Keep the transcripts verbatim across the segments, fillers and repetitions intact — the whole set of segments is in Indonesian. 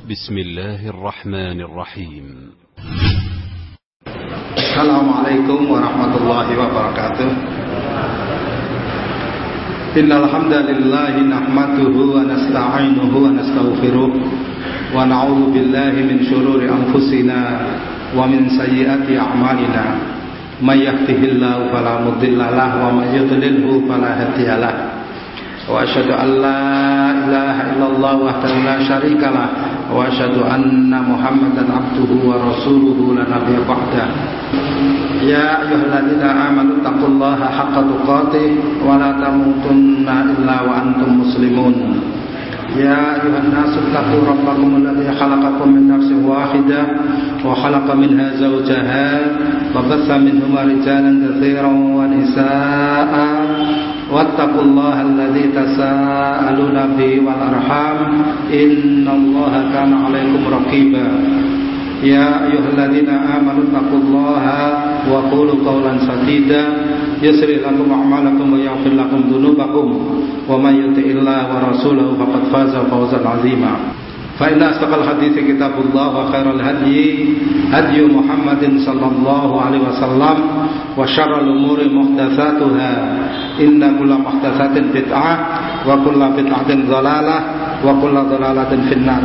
بسم الله الرحمن الرحيم. السلام عليكم ورحمة الله وبركاته. إن الحمد لله نحمده ونستعينه ونستغفره ونعوذ بالله من شرور أنفسنا ومن سيئات أعمالنا. من يهده الله فلا مضل له ومن يضلله فلا هادي له. وأشهد أن لا إله إلا الله وحده لا شريك له وأشهد أن محمدا عبده ورسوله لا نبي بعده. يا أيها الذين آمنوا اتقوا الله حق تقاته ولا تموتن إلا وأنتم مسلمون. يا أيها الناس اتقوا ربكم الذي خلقكم من نفس واحدة وخلق منها زوجها وبث منهما رجالا كثيرا ونساء واتقوا الله الذي تساءلون به والأرحام إن الله كان عليكم رقيبا. يا أيها الذين آمنوا اتقوا الله وقولوا قولا سديدا يسر لكم أعمالكم ويغفر لكم ذنوبكم ومن يطع الله ورسوله فقد فاز فوزا عظيما. فإن أصدق الحديث كتاب الله وخير الهدي هدي محمد صلى الله عليه وسلم وشر الأمور محدثاتها إن كل محدثة بدعة وكل بدعة ضلالة وكل ضلالة في النار.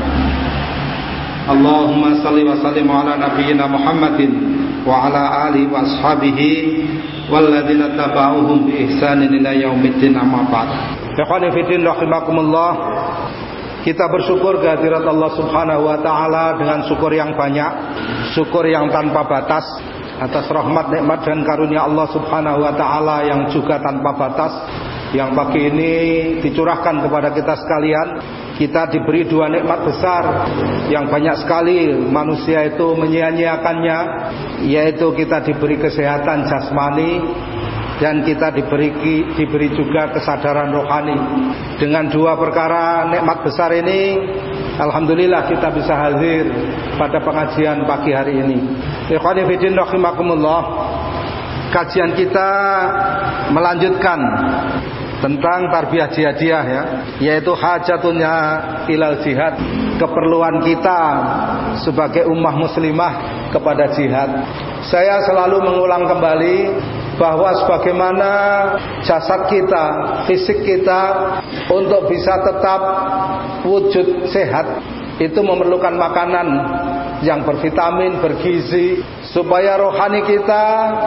اللهم صل وسلم على نبينا محمد وعلى آله وأصحابه والذين تبعوهم بإحسان إلى يوم الدين أما بعد. Ikhwani fi din rahimakumullah. Kita bersyukur kehadirat Allah Subhanahu wa taala dengan syukur yang banyak, syukur yang tanpa batas atas rahmat, nikmat dan karunia Allah Subhanahu wa taala yang juga tanpa batas yang pagi ini dicurahkan kepada kita sekalian. Kita diberi dua nikmat besar yang banyak sekali manusia itu menyia-nyiakannya, yaitu kita diberi kesehatan jasmani dan kita diberi diberi juga kesadaran rohani. Dengan dua perkara nikmat besar ini, alhamdulillah kita bisa hadir pada pengajian pagi hari ini. Ikhwani fillah rahimakumullah. Kajian kita melanjutkan tentang tarbiyah jihadiyah, ya, yaitu hajatunya ilal jihad, keperluan kita sebagai ummah muslimah kepada jihad. Saya selalu mengulang kembali bahwa sebagaimana jasad kita, fisik kita untuk bisa tetap wujud sehat itu memerlukan makanan yang bervitamin, bergizi, supaya rohani kita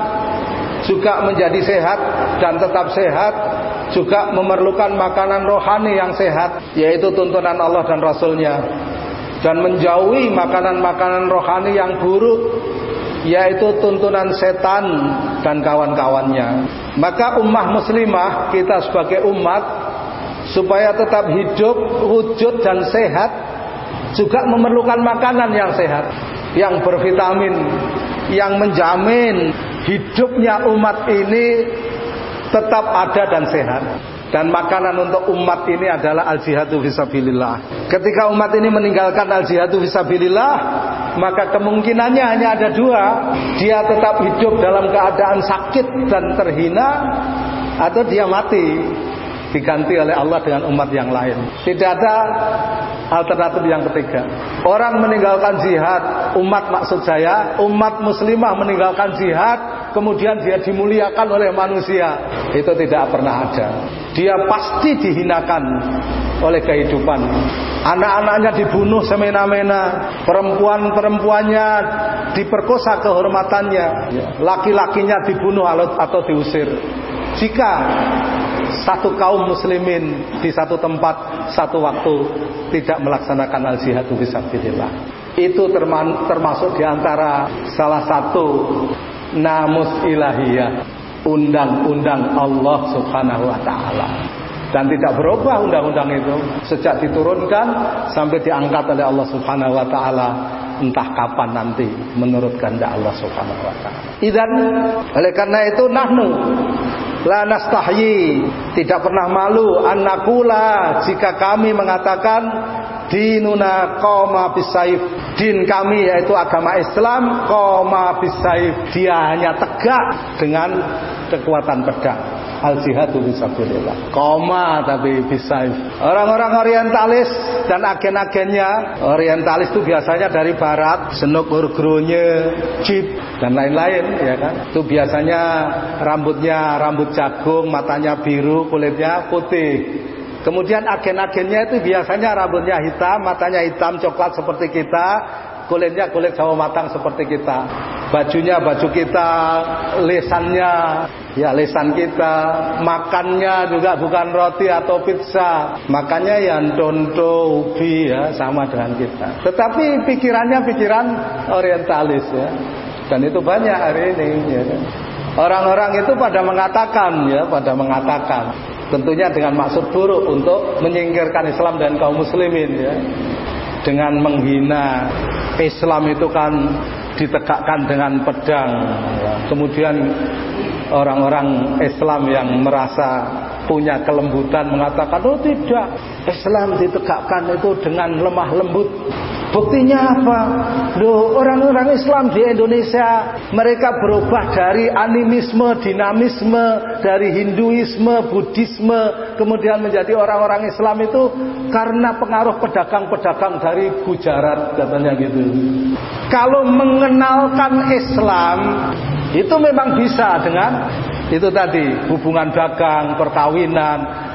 juga menjadi sehat dan tetap sehat, juga memerlukan makanan rohani yang sehat, yaitu tuntunan Allah dan Rasulnya, dan menjauhi makanan-makanan rohani yang buruk, yaitu tuntunan setan dan kawan-kawannya. Maka ummah muslimah, kita sebagai umat, supaya tetap hidup, wujud dan sehat, juga memerlukan makanan yang sehat, yang bervitamin, yang menjamin hidupnya umat ini tetap ada dan sehat. Dan makanan untuk umat ini adalah al-jihadu fisabilillah. Ketika umat ini meninggalkan al-jihadu fisabilillah, maka kemungkinannya hanya ada dua. Dia tetap hidup dalam keadaan sakit dan terhina, atau dia mati diganti oleh Allah dengan umat yang lain. Tidak ada alternatif yang ketiga. Orang meninggalkan jihad, umat maksud saya, umat muslimah meninggalkan jihad, kemudian dia dimuliakan oleh manusia, itu tidak pernah ada. Dia pasti dihinakan oleh kehidupan. Anak-anaknya dibunuh semena-mena, perempuan-perempuannya diperkosa kehormatannya, laki-lakinya dibunuh atau diusir. Jika satu kaum muslimin di satu tempat, satu waktu tidak melaksanakan al-jihadu fisabilillah, itu termasuk diantara salah satu namus ilahiyah, undang-undang Allah Subhanahu wa ta'ala. Dan tidak berubah undang-undang itu sejak diturunkan sampai diangkat oleh Allah Subhanahu wa ta'ala, entah kapan nanti menurut kehendak Allah Subhanahu wa ta'ala. Idzan, oleh karena itu nahnu la nastahyi, tidak pernah malu, annakula, jika kami mengatakan dinuna qoma bisaif, din kami yaitu agama Islam qoma bisaif, dia hanya tegak dengan kekuatan pedang. al-jihadu fisabilillah. Koma tapi bisa. Orang-orang orientalis dan agen-agennya, orientalis itu biasanya dari barat, senuk urgrunye, jeep dan lain-lain ya kan. Itu biasanya rambutnya rambut jagung, matanya biru, kulitnya putih. Kemudian agen-agennya itu biasanya rambutnya hitam, matanya hitam coklat seperti kita, kulitnya kulit sawo matang seperti kita. Bajunya baju kita, lesannya ya lesan kita, makannya juga bukan roti atau pizza, makannya ya tonto, ubi ya, sama dengan kita. Tetapi pikirannya pikiran orientalis ya. Dan itu banyak hari ini ya. Orang-orang itu pada mengatakan ya, pada mengatakan tentunya dengan maksud buruk untuk menyingkirkan Islam dan kaum muslimin ya. Dengan menghina Islam itu kan ditegakkan dengan pedang ya. Kemudian orang-orang Islam yang merasa punya kelembutan mengatakan, oh tidak, Islam ditegakkan itu dengan lemah lembut. Buktinya apa? Loh, orang-orang Islam di Indonesia mereka berubah dari animisme, dinamisme, dari Hinduisme, Buddhisme, kemudian menjadi orang-orang Islam itu karena pengaruh pedagang-pedagang dari Gujarat katanya gitu. Kalau mengenalkan Islam itu memang bisa dengan itu tadi, hubungan dagang, perkawinan,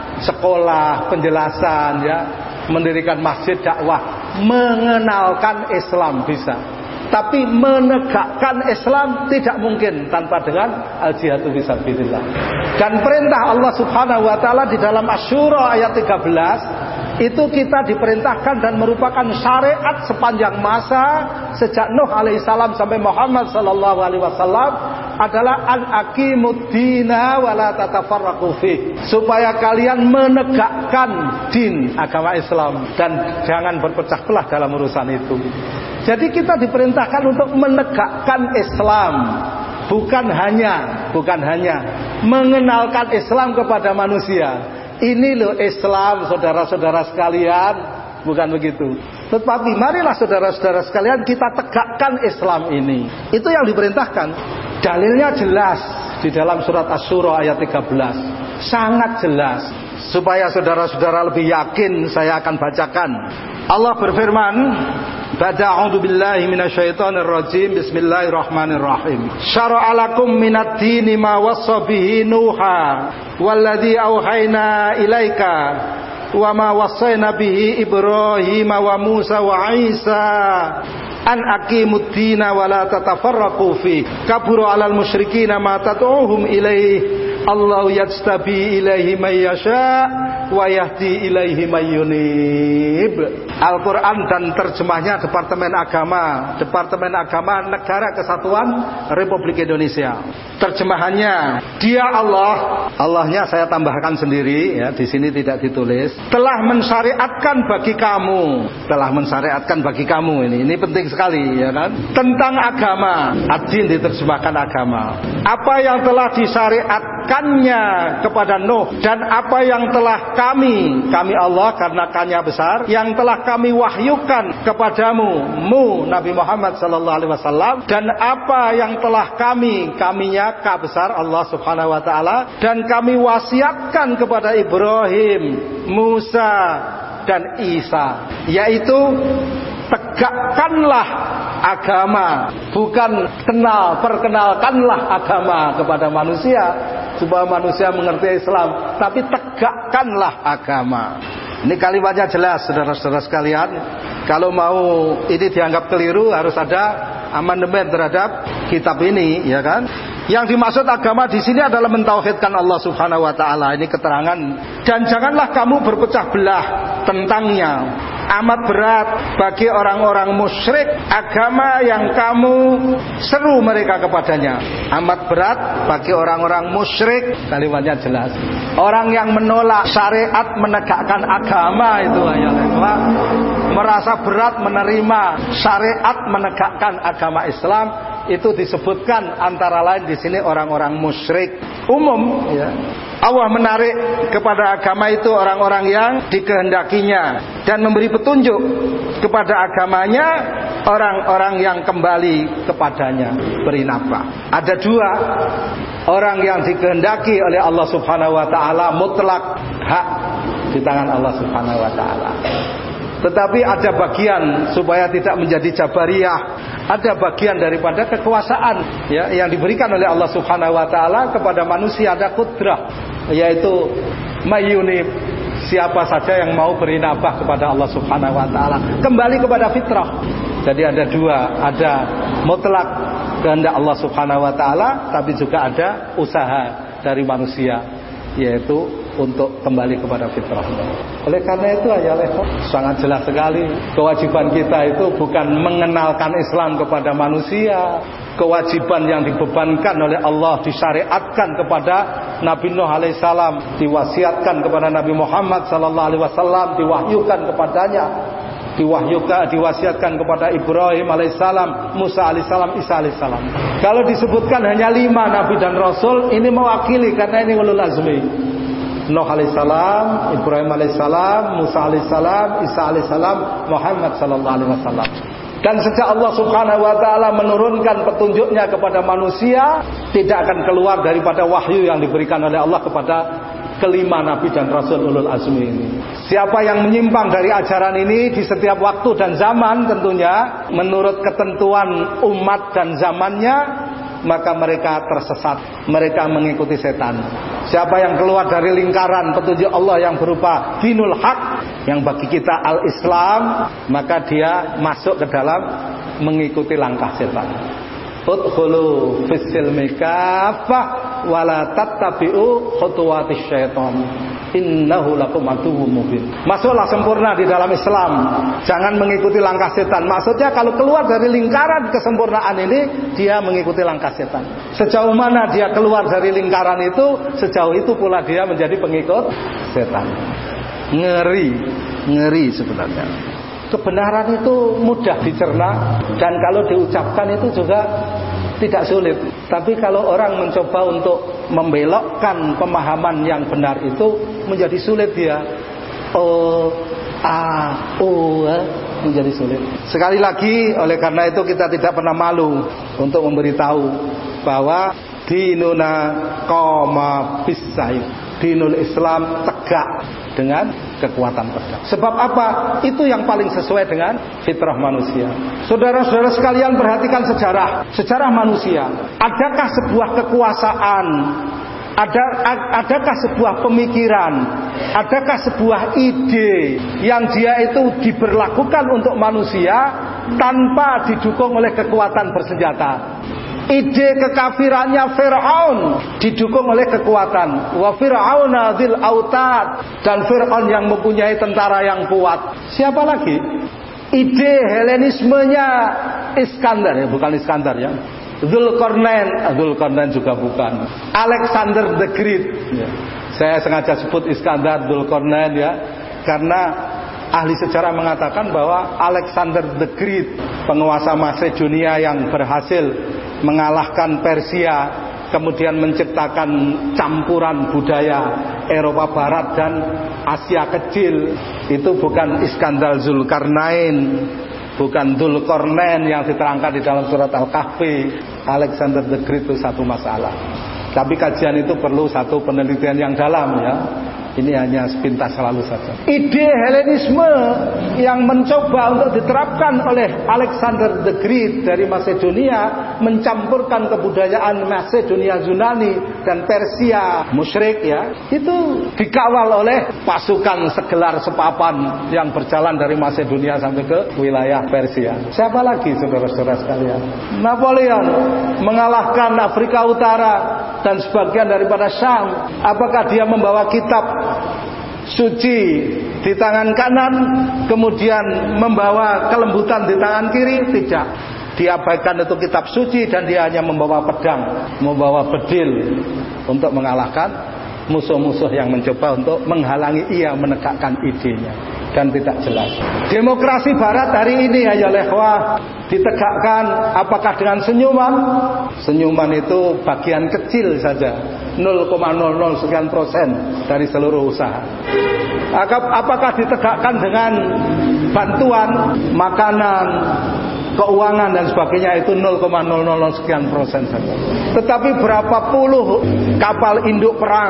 sekolah, penjelasan ya, mendirikan masjid, dakwah. Mengenalkan Islam bisa, tapi menegakkan Islam tidak mungkin tanpa dengan al-jihadu fisabilillah. Dan perintah Allah Subhanahu wa taala di dalam Asy-Syura ayat tiga belas itu kita diperintahkan dan merupakan syariat sepanjang masa sejak Nuh alaihissalam sampai Muhammad sallallahu alaihi wasallam adalah an-aqimuddina wa la tatafarraqu fi, supaya kalian menegakkan din agama Islam dan jangan berpecah belah dalam urusan itu. Jadi kita diperintahkan untuk menegakkan Islam, bukan hanya bukan hanya mengenalkan Islam kepada manusia. Ini loh Islam, saudara-saudara sekalian, bukan begitu. Tetapi marilah saudara-saudara sekalian kita tegakkan Islam ini. Itu yang diperintahkan. Dalilnya jelas di dalam surat Asy-Syura ayat tiga belas. Sangat jelas. Supaya saudara-saudara lebih yakin saya akan bacakan. Allah berfirman, A'udzu billahi minasyaitonir rajim. Bismillahirrahmanirrahim. Syara'a lakum minad dini ma wassa bihi Nuha walladzi auhayna ilaika wa ma wassayna bihi Ibrahim wa Musa wa Isa an aqimud dina wa la tatafarraqu fi kabura 'alal musyrikina ma tad'uuhum ilaihi Allahu yajtabi ilaihi may yasha wa yahdi ilaihi may yunib. Al-Quran dan terjemahnya Departemen Agama, Departemen Agama Negara Kesatuan Republik Indonesia. Terjemahannya, Dia Allah, Allahnya saya tambahkan sendiri ya, di sini tidak ditulis, telah mensyariatkan bagi kamu, telah mensyariatkan bagi kamu ini, ini penting sekali ya kan, tentang agama. Ad-din diterjemahkan agama. Apa yang telah disyariatkannya kepada Nuh dan apa yang telah kami, kami Allah karena K-nya besar, yang telah kami wahyukan kepadamu, mu Nabi Muhammad sallallahu alaihi wasallam, dan apa yang telah kami, kaminya K besar Allah Subhanahu wa taala, dan kami wasiatkan kepada Ibrahim, Musa dan Isa, yaitu tegakkanlah agama, bukan kenal, perkenalkanlah agama kepada manusia supaya manusia mengerti Islam, tapi tegakkanlah agama. Ini kalimatnya jelas, saudara-saudara sekalian. Kalau mau ini dianggap keliru, harus ada amandemen terhadap kitab ini, ya kan? Yang dimaksud agama di sini adalah mentauhidkan Allah Subhanahu wa taala. Ini keterangan. Dan janganlah kamu berpecah belah tentangnya. Amat berat bagi orang-orang musyrik agama yang kamu seru mereka kepadanya. Amat berat bagi orang-orang musyrik, kalimatnya jelas. Orang yang menolak syariat menegakkan agama itu ayatnya, merasa berat menerima syariat menegakkan agama Islam, itu disebutkan antara lain di sini orang-orang musyrik umum ya. Allah menarik kepada agama itu orang-orang yang dikehendakinya dan memberi petunjuk kepada agamanya orang-orang yang kembali kepadanya beri nafkah. Ada dua Orang yang dikehendaki oleh Allah Subhanahu wa taala mutlak hak di tangan Allah Subhanahu wa taala. Tetapi ada bagian supaya tidak menjadi jabariyah, ada bagian daripada kekuasaan ya, yang diberikan oleh Allah Subhanahu wa taala kepada manusia, ada kudrah, yaitu mayyunib, siapa saja yang mau berinabah kepada Allah Subhanahu wa taala, kembali kepada fitrah. Jadi ada dua, ada mutlak kehendak Allah Subhanahu wa taala, tapi juga ada usaha dari manusia, yaitu untuk kembali kepada fitrah. Oleh karena itu ya sangat jelas sekali kewajiban kita itu bukan mengenalkan Islam kepada manusia. Kewajiban yang dibebankan oleh Allah, disyariatkan kepada Nabi Nuh alaihissalam, diwasiatkan kepada Nabi Muhammad sallallahu alaihi wasallam, diwahyukan kepadanya, diwahyukan, diwasiatkan kepada Ibrahim alaihissalam, Musa alaihissalam, Isa alaihissalam. Kalau disebutkan hanya lima Nabi dan Rasul, ini mewakili karena ini ulul azmi. Nuh alaihissalam, Ibrahim alaihissalam, Musa alaihissalam, Isa alaihissalam, Muhammad sallallahu alaihi wasallam. Dan sejak Allah Subhanahu wa taala menurunkan petunjuknya kepada manusia, tidak akan keluar daripada wahyu yang diberikan oleh Allah kepada kelima Nabi dan Rasul ulul azmi ini. Siapa yang menyimpang dari ajaran ini di setiap waktu dan zaman, tentunya menurut ketentuan umat dan zamannya, maka mereka tersesat, mereka mengikuti setan. Siapa yang keluar dari lingkaran petunjuk Allah yang berupa dinul haq, yang bagi kita al-Islam, maka dia masuk ke dalam mengikuti langkah setan. Udkhulu fis-silmi kaffah wala tattabi'u khutuwatis syaitan. Innahu lakum aduwwum mubin. Masuklah sempurna di dalam Islam, jangan mengikuti langkah setan. Maksudnya kalau keluar dari lingkaran kesempurnaan ini, dia mengikuti langkah setan. Sejauh mana dia keluar dari lingkaran itu, sejauh itu pula dia menjadi pengikut setan. Ngeri, ngeri sebenarnya. Kebenaran itu mudah dicerna, dan kalau diucapkan itu juga tidak sulit. Tapi kalau orang mencoba untuk membelokkan pemahaman yang benar itu, menjadi sulit dia. O, a, o, menjadi sulit. Sekali lagi, oleh karena itu kita tidak pernah malu untuk memberitahu bahwa dinuna qoma bis-saif, dinul Islam tegak dengan kekuatan pedang. Sebab apa? Itu yang paling sesuai dengan fitrah manusia. Saudara-saudara sekalian, perhatikan sejarah, sejarah manusia. Adakah sebuah kekuasaan, ada adakah sebuah pemikiran, adakah sebuah ide yang dia itu diberlakukan untuk manusia tanpa didukung oleh kekuatan bersenjata? Ide kekafirannya Fir'aun didukung oleh kekuatan. Wa Fir'auna dzil autad, dan Fir'aun yang mempunyai tentara yang kuat. Siapa lagi? Ide Helenismenya Iskandar, ya, bukan Iskandar ya. Dzulqarnain, Dzulqarnain juga bukan. Alexander the Great. Ya. Saya sengaja sebut Iskandar, Dzulqarnain ya, karena ahli sejarah mengatakan bahwa Alexander the Great, penguasa Macedonia yang berhasil mengalahkan Persia, kemudian menciptakan campuran budaya Eropa Barat dan Asia Kecil, itu bukan Iskandar Zulkarnain, bukan Dzulqarnain yang diterangkan di dalam surat Al-Kahfi. Alexander the Great itu satu masalah. Tapi kajian itu perlu satu penelitian yang dalam ya. Ini hanya sepintas selalu saja. Ide Helenisme yang mencoba untuk diterapkan oleh Alexander the Great dari Macedonia, mencampurkan kebudayaan Macedonia Yunani dan Persia musyrik ya, itu dikawal oleh pasukan segelar sepapan yang berjalan dari Macedonia sampai ke wilayah Persia. Siapa lagi saudara-saudara sekalian? Napoleon mengalahkan Afrika Utara dan sebagian daripada Syam. Apakah dia membawa kitab suci di tangan kanan, kemudian membawa kelembutan di tangan kiri? Tidak. Diabaikan itu kitab suci dan dia hanya membawa pedang, membawa bedil untuk mengalahkan musuh-musuh yang mencoba untuk menghalangi ia menegakkan idenya. Dan tidak jelas. Demokrasi Barat hari ini ya lehwah ditegakkan apakah dengan senyuman? Senyuman itu bagian kecil saja, nol koma nol nol sekian persen dari seluruh usaha. Apakah ditegakkan dengan bantuan makanan, keuangan dan sebagainya itu nol koma nol nol sekian persen saja. Tetapi berapa puluh kapal induk perang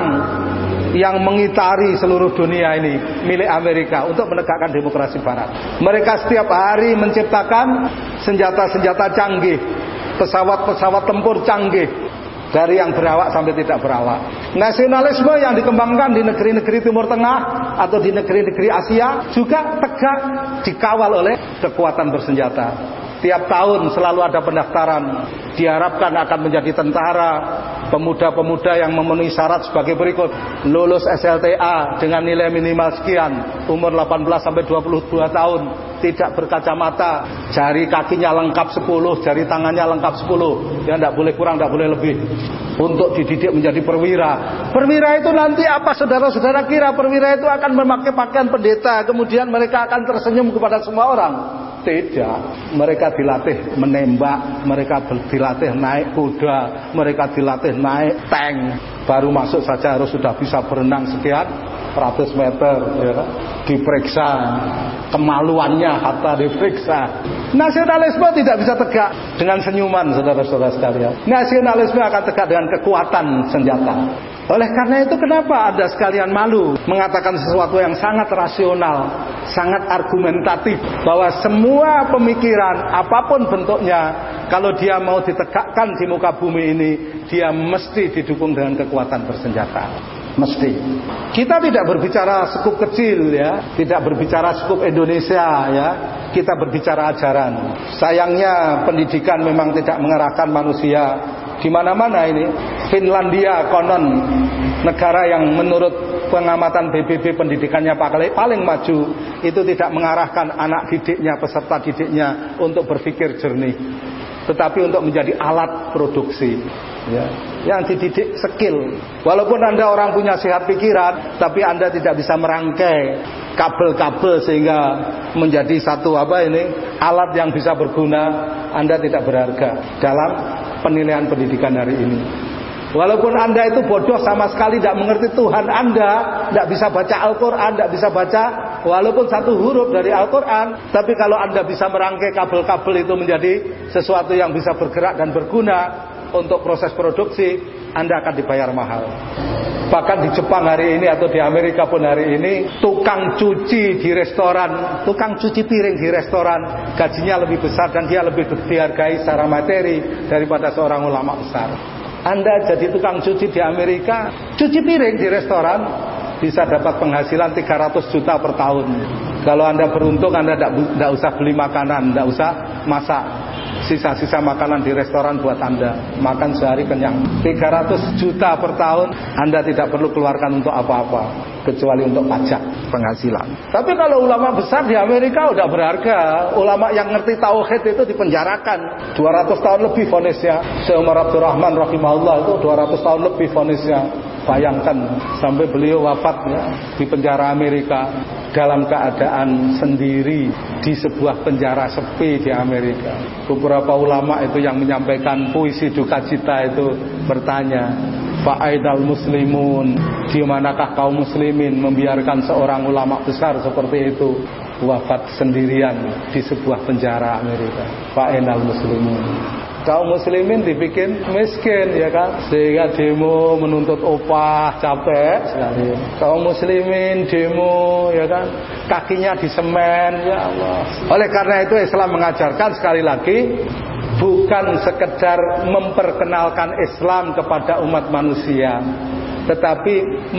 yang mengitari seluruh dunia ini milik Amerika untuk menegakkan demokrasi barat. Mereka setiap hari menciptakan senjata-senjata canggih, pesawat-pesawat tempur canggih, dari yang berawak sampai tidak berawak. Nasionalisme yang dikembangkan di negeri-negeri Timur Tengah atau di negeri-negeri Asia juga tegak dikawal oleh kekuatan bersenjata. Tiap tahun selalu ada pendaftaran, diharapkan akan menjadi tentara. Pemuda-pemuda yang memenuhi syarat sebagai berikut: lulus S L T A dengan nilai minimal sekian, umur delapan belas sampai dua puluh dua tahun, tidak berkacamata, jari kakinya lengkap sepuluh, jari tangannya lengkap sepuluh, ya tidak boleh kurang, tidak boleh lebih, untuk dididik menjadi perwira. Perwira itu nanti apa saudara-saudara kira? Perwira itu akan memakai pakaian pendeta, kemudian mereka akan tersenyum kepada semua orang? Tidak, mereka dilatih menembak, mereka dilatih naik kuda, mereka dilatih naik tank. Baru masuk saja harus sudah bisa berenang sekian ratus meter, ya. Diperiksa kemaluannya, hatta diperiksa. Nasionalisme tidak bisa tegak dengan senyuman, saudara-saudara sekalian. Nasionalisme akan tegak dengan kekuatan senjata. Oleh karena itu, kenapa Anda sekalian malu mengatakan sesuatu yang sangat rasional, sangat argumentatif, bahwa semua pemikiran apapun bentuknya, kalau dia mau ditegakkan di muka bumi ini, dia mesti didukung dengan kekuatan bersenjata. Mesti. Kita tidak berbicara skup kecil, ya, tidak berbicara skup Indonesia, ya. Kita berbicara ajaran. Sayangnya pendidikan memang tidak mengerahkan manusia di mana-mana ini. Finlandia konon negara yang menurut pengamatan B B B pendidikannya paling maju, itu tidak mengarahkan anak didiknya, peserta didiknya untuk berpikir jernih, tetapi untuk menjadi alat produksi, ya, yang dididik skill. Walaupun Anda orang punya sehat pikiran, tapi Anda tidak bisa merangkai kabel-kabel sehingga menjadi satu apa ini alat yang bisa berguna. Anda tidak berharga dalam penilaian pendidikan hari ini. Walaupun Anda itu bodoh sama sekali, tidak mengerti Tuhan Anda, tidak bisa baca Al-Quran, tidak bisa baca walaupun satu huruf dari Al-Quran, tapi kalau Anda bisa merangkai kabel-kabel itu menjadi sesuatu yang bisa bergerak dan berguna untuk proses produksi, Anda akan dibayar mahal. Bahkan di Jepang hari ini atau di Amerika pun hari ini, tukang cuci di restoran, tukang cuci piring di restoran, gajinya lebih besar dan dia lebih dihargai secara materi daripada seorang ulama besar. Anda jadi tukang cuci di Amerika, cuci piring di restoran, bisa dapat penghasilan tiga ratus juta per tahun. Kalau Anda beruntung, Anda tidak usah beli makanan, tidak usah masak. Sisa-sisa makanan di restoran buat Anda, makan sehari kenyang. Tiga ratus juta per tahun, Anda tidak perlu keluarkan untuk apa-apa kecuali untuk pajak penghasilan. Tapi kalau ulama besar di Amerika udah berharga. Ulama yang ngerti tauhid itu dipenjarakan dua ratus tahun lebih vonisnya. Syekh Umar Abdurrahman rahimahullah itu dua ratus tahun lebih vonisnya. Bayangkan sampai beliau wafatnya di penjara Amerika dalam keadaan sendiri di sebuah penjara sepi di Amerika. Beberapa ulama itu yang menyampaikan puisi duka cita itu bertanya, Fa'aidal muslimun, di manakah kaum muslimin membiarkan seorang ulama besar seperti itu wafat sendirian di sebuah penjara Amerika. Fa'aidal muslimun. Kaum muslimin dibikin miskin, ya kan, sehingga demo menuntut upah, capek sekali. Kaum muslimin demo, ya kan, kakinya disemen, ya Allah. Oleh karena itu Islam mengajarkan sekali lagi, bukan sekedar memperkenalkan Islam kepada umat manusia, tetapi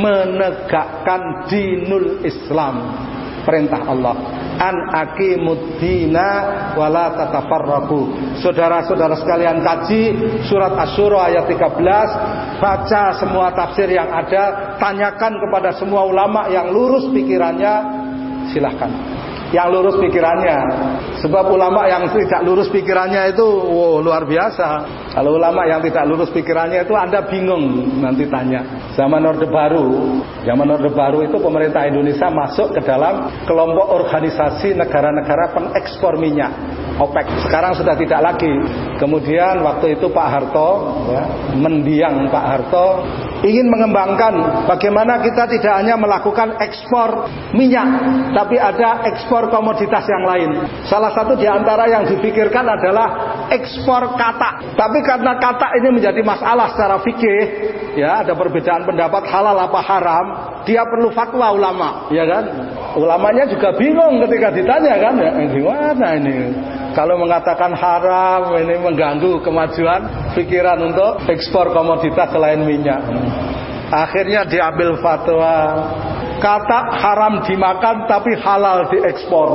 menegakkan dinul Islam, perintah Allah, an aqimuddina wala tatafarraqu. Saudara-saudara sekalian, kaji surat Asy-Syura ayat tiga belas, baca semua tafsir yang ada, tanyakan kepada semua ulama yang lurus pikirannya, silahkan. Yang lurus pikirannya, sebab ulama yang tidak lurus pikirannya itu wow, luar biasa. Kalau ulama yang tidak lurus pikirannya itu Anda bingung nanti tanya. Zaman Orde Baru, zaman Orde Baru itu pemerintah Indonesia masuk ke dalam kelompok organisasi negara-negara pengekspor minyak, OPEC. Sekarang sudah tidak lagi. Kemudian waktu itu Pak Harto, ya, mendiang Pak Harto, ingin mengembangkan bagaimana kita tidak hanya melakukan ekspor minyak, tapi ada ekspor komoditas yang lain. Salah satu di antara yang dipikirkan adalah ekspor katak. Tapi karena katak ini menjadi masalah secara fikih, ya ada perbedaan pendapat halal apa haram, dia perlu fatwa ulama, ya kan? Ulamanya juga bingung ketika ditanya kan, ya gimana ini? Kalau mengatakan haram, ini mengganggu kemajuan pikiran untuk ekspor komoditas selain minyak. Akhirnya diambil fatwa, katak haram dimakan tapi halal diekspor.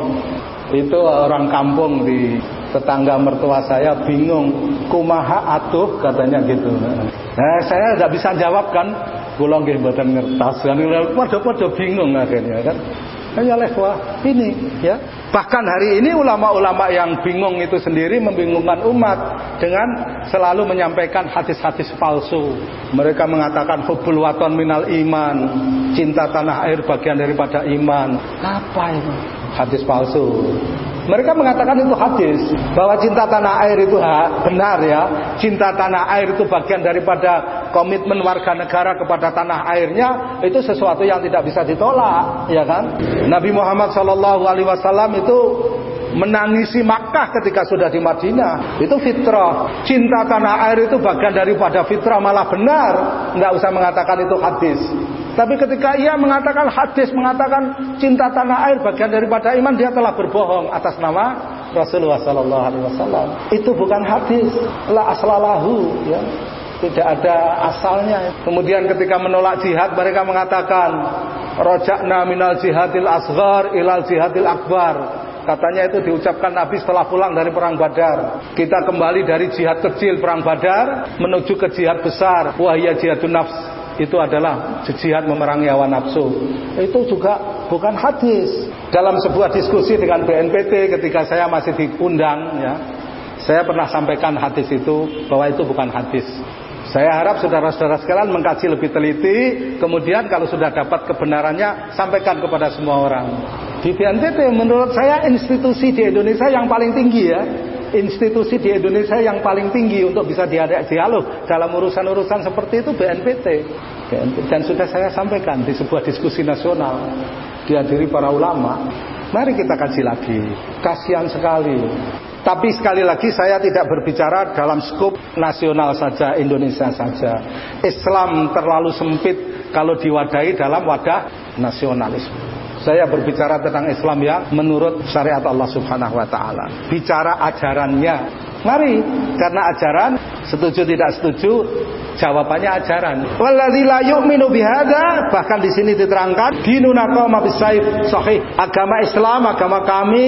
Itu orang kampung di tetangga mertua saya bingung, kumaha atuh katanya gitu. Nah, saya tidak bisa jawab kan, kula nggih mboten ngertos kan, padha-padha bingung akhirnya kan. Hanya lewat ini ya. Bahkan hari ini ulama-ulama yang bingung itu sendiri membingungkan umat dengan selalu menyampaikan hadis-hadis palsu. Mereka mengatakan hubbul waton minal iman, cinta tanah air bagian daripada iman. Apa itu? Hadis palsu. Mereka mengatakan itu hadis, bahwa cinta tanah air itu ha, benar ya. Cinta tanah air itu bagian daripada komitmen warga negara kepada tanah airnya. Itu sesuatu yang tidak bisa ditolak, ya kan? Nabi Muhammad shallallahu alaihi wasallam itu menangisi Makkah ketika sudah di Madinah. Itu fitrah. Cinta tanah air itu bagian daripada fitrah, malah benar. Nggak usah mengatakan itu hadis. Tapi ketika ia mengatakan hadis, mengatakan cinta tanah air bagian daripada iman, dia telah berbohong atas nama Rasulullah Sallallahu Alaihi Wasallam. Itu bukan hadis, la aslalahu, ya. Tidak ada asalnya. Kemudian ketika menolak jihad, mereka mengatakan rojakna minal jihadil asghar ilal jihadil akbar. Katanya itu diucapkan Nabi setelah pulang dari perang Badar. Kita kembali dari jihad kecil perang Badar menuju ke jihad besar, wahya jihadun nafs. Itu adalah jihad memerangi hawa nafsu. Itu juga bukan hadis. Dalam sebuah diskusi dengan B N P T ketika saya masih diundang, ya, saya pernah sampaikan hadis itu, bahwa itu bukan hadis. Saya harap saudara-saudara sekalian mengkaji lebih teliti, kemudian kalau sudah dapat kebenarannya sampaikan kepada semua orang. Di B N P T menurut saya institusi di Indonesia yang paling tinggi, ya. Institusi di Indonesia yang paling tinggi untuk bisa diajak dialog dalam urusan-urusan seperti itu B N P T. Dan sudah saya sampaikan di sebuah diskusi nasional dihadiri para ulama. Mari kita kaji lagi. Kasihan sekali. Tapi sekali lagi saya tidak berbicara dalam skop nasional saja, Indonesia saja. Islam terlalu sempit kalau diwadahi dalam wadah nasionalisme. Saya berbicara tentang Islam ya menurut syariat Allah Subhanahu wa taala. Bicara ajarannya. Mari, karena ajaran, setuju tidak setuju, jawabannya ajaran. Wallazi la yu'minu bihadza, bahkan di sini diterangkan dinuna qama bisaif sahih. Agama Islam, agama kami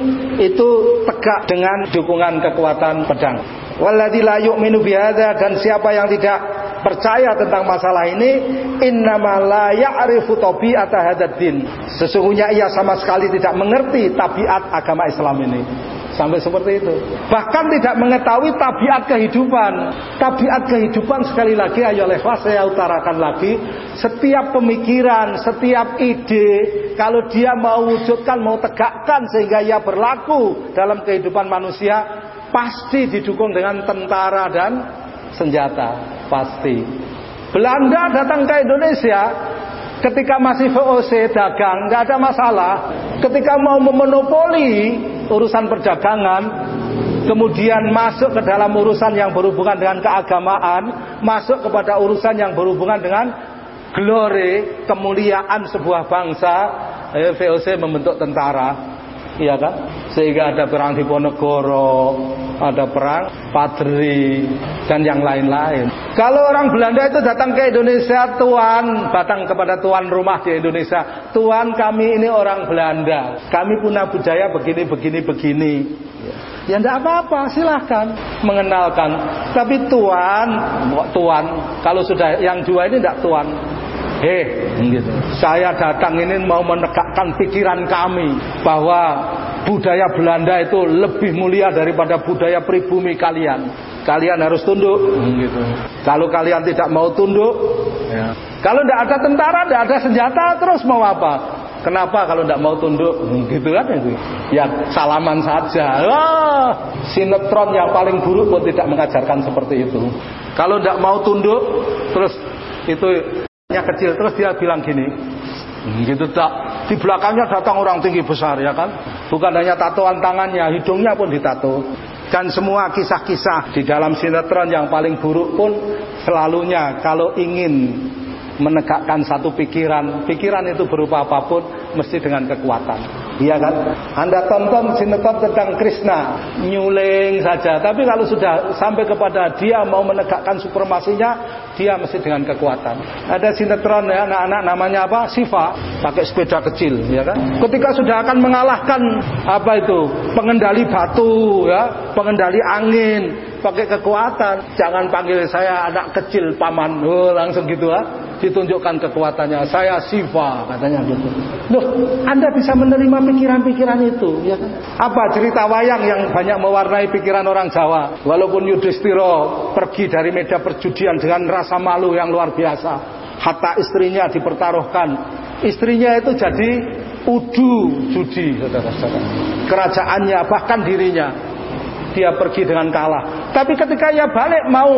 itu tegak dengan dukungan kekuatan pedang. Wallazi la yu'minu bihadza, dan siapa yang tidak percaya tentang masalah ini, innama la ya'rifu tabi'ata hadzal din. Sesungguhnya ia sama sekali tidak mengerti tabiat agama Islam ini. Sampai seperti itu. Bahkan tidak mengetahui tabiat kehidupan. Tabiat kehidupan sekali lagi, ayo lepas saya utarakan lagi. Setiap pemikiran, setiap ide, kalau dia mau wujudkan, mau tegakkan sehingga ia berlaku dalam kehidupan manusia, pasti didukung dengan tentara dan senjata, pasti. Belanda datang ke Indonesia ketika masih V O C dagang, nggak ada masalah. Ketika mau memonopoli urusan perdagangan, kemudian masuk ke dalam urusan yang berhubungan dengan keagamaan, masuk kepada urusan yang berhubungan dengan glory, kemuliaan sebuah bangsa, V O C membentuk tentara. Iya kan? Sehingga ada perang Diponegoro, ada perang Padri, dan yang lain-lain. Kalau orang Belanda itu datang ke Indonesia, tuan, datang kepada tuan rumah di Indonesia, tuan kami ini orang Belanda, kami punya budaya begini, begini, begini. Ya enggak apa-apa, silahkan mengenalkan. Tapi tuan, tuan, kalau sudah yang dua ini enggak tuan. Eh, gitu. Saya datang ini mau menegakkan pikiran kami bahwa budaya Belanda itu lebih mulia daripada budaya pribumi kalian. Kalian harus tunduk, gitu. Kalau kalian tidak mau tunduk, ya. Kalau tidak ada tentara, tidak ada senjata, terus mau apa? Kenapa kalau tidak mau tunduk? Gitu kan itu. Ya salaman saja. Wah, sinetron yang paling buruk pun tidak mengajarkan seperti itu. Kalau tidak mau tunduk, terus Itu nya kecil, terus dia bilang gini, gitu tak. Di belakangnya datang orang tinggi besar, ya kan? Bukan hanya tatoan tangannya, hidungnya pun ditato. Dan semua kisah-kisah di dalam sinetron yang paling buruk pun selalunya kalau ingin menegakkan satu pikiran, pikiran itu berupa apapun mesti dengan kekuatan. Iya kan? Anda tonton sinetron tentang Krishna, nyuling saja. Tapi kalau sudah sampai kepada dia mau menegakkan supremasinya, dia mesti dengan kekuatan. Ada sinetron ya, anak-anak namanya apa? Siva, pakai sepeda kecil, ya kan? Ketika sudah akan mengalahkan apa itu? Pengendali batu, ya, pengendali angin, pakai kekuatan. Jangan panggil saya anak kecil paman, oh, langsung gitu ya. Ditunjukkan kekuatannya, saya Siva katanya gitu. Loh, Anda bisa menerima pikiran-pikiran itu, ya kan? Apa cerita wayang yang banyak mewarnai pikiran orang Jawa? Walaupun Yudhistira pergi dari medan perjudian dengan rasa malu yang luar biasa, hatta istrinya dipertaruhkan. Istrinya itu jadi udu judi, saudara-saudara. Kerajaannya bahkan dirinya, dia pergi dengan kalah. Tapi ketika ia balik mau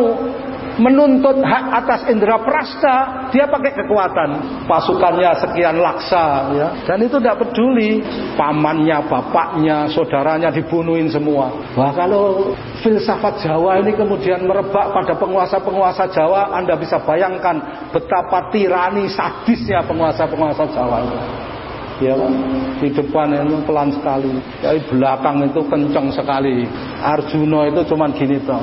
menuntut hak atas indera prasta, dia pakai kekuatan. Pasukannya sekian laksa, ya. Dan itu tidak peduli. Pamannya, bapaknya, saudaranya dibunuhin semua. Wah, kalau filsafat Jawa ini kemudian merebak pada penguasa-penguasa Jawa, Anda bisa bayangkan betapa tirani sadisnya penguasa-penguasa Jawa itu. Ya kan? Di depan itu pelan sekali, di belakang itu kencang sekali. Arjuna itu cuman gini toh,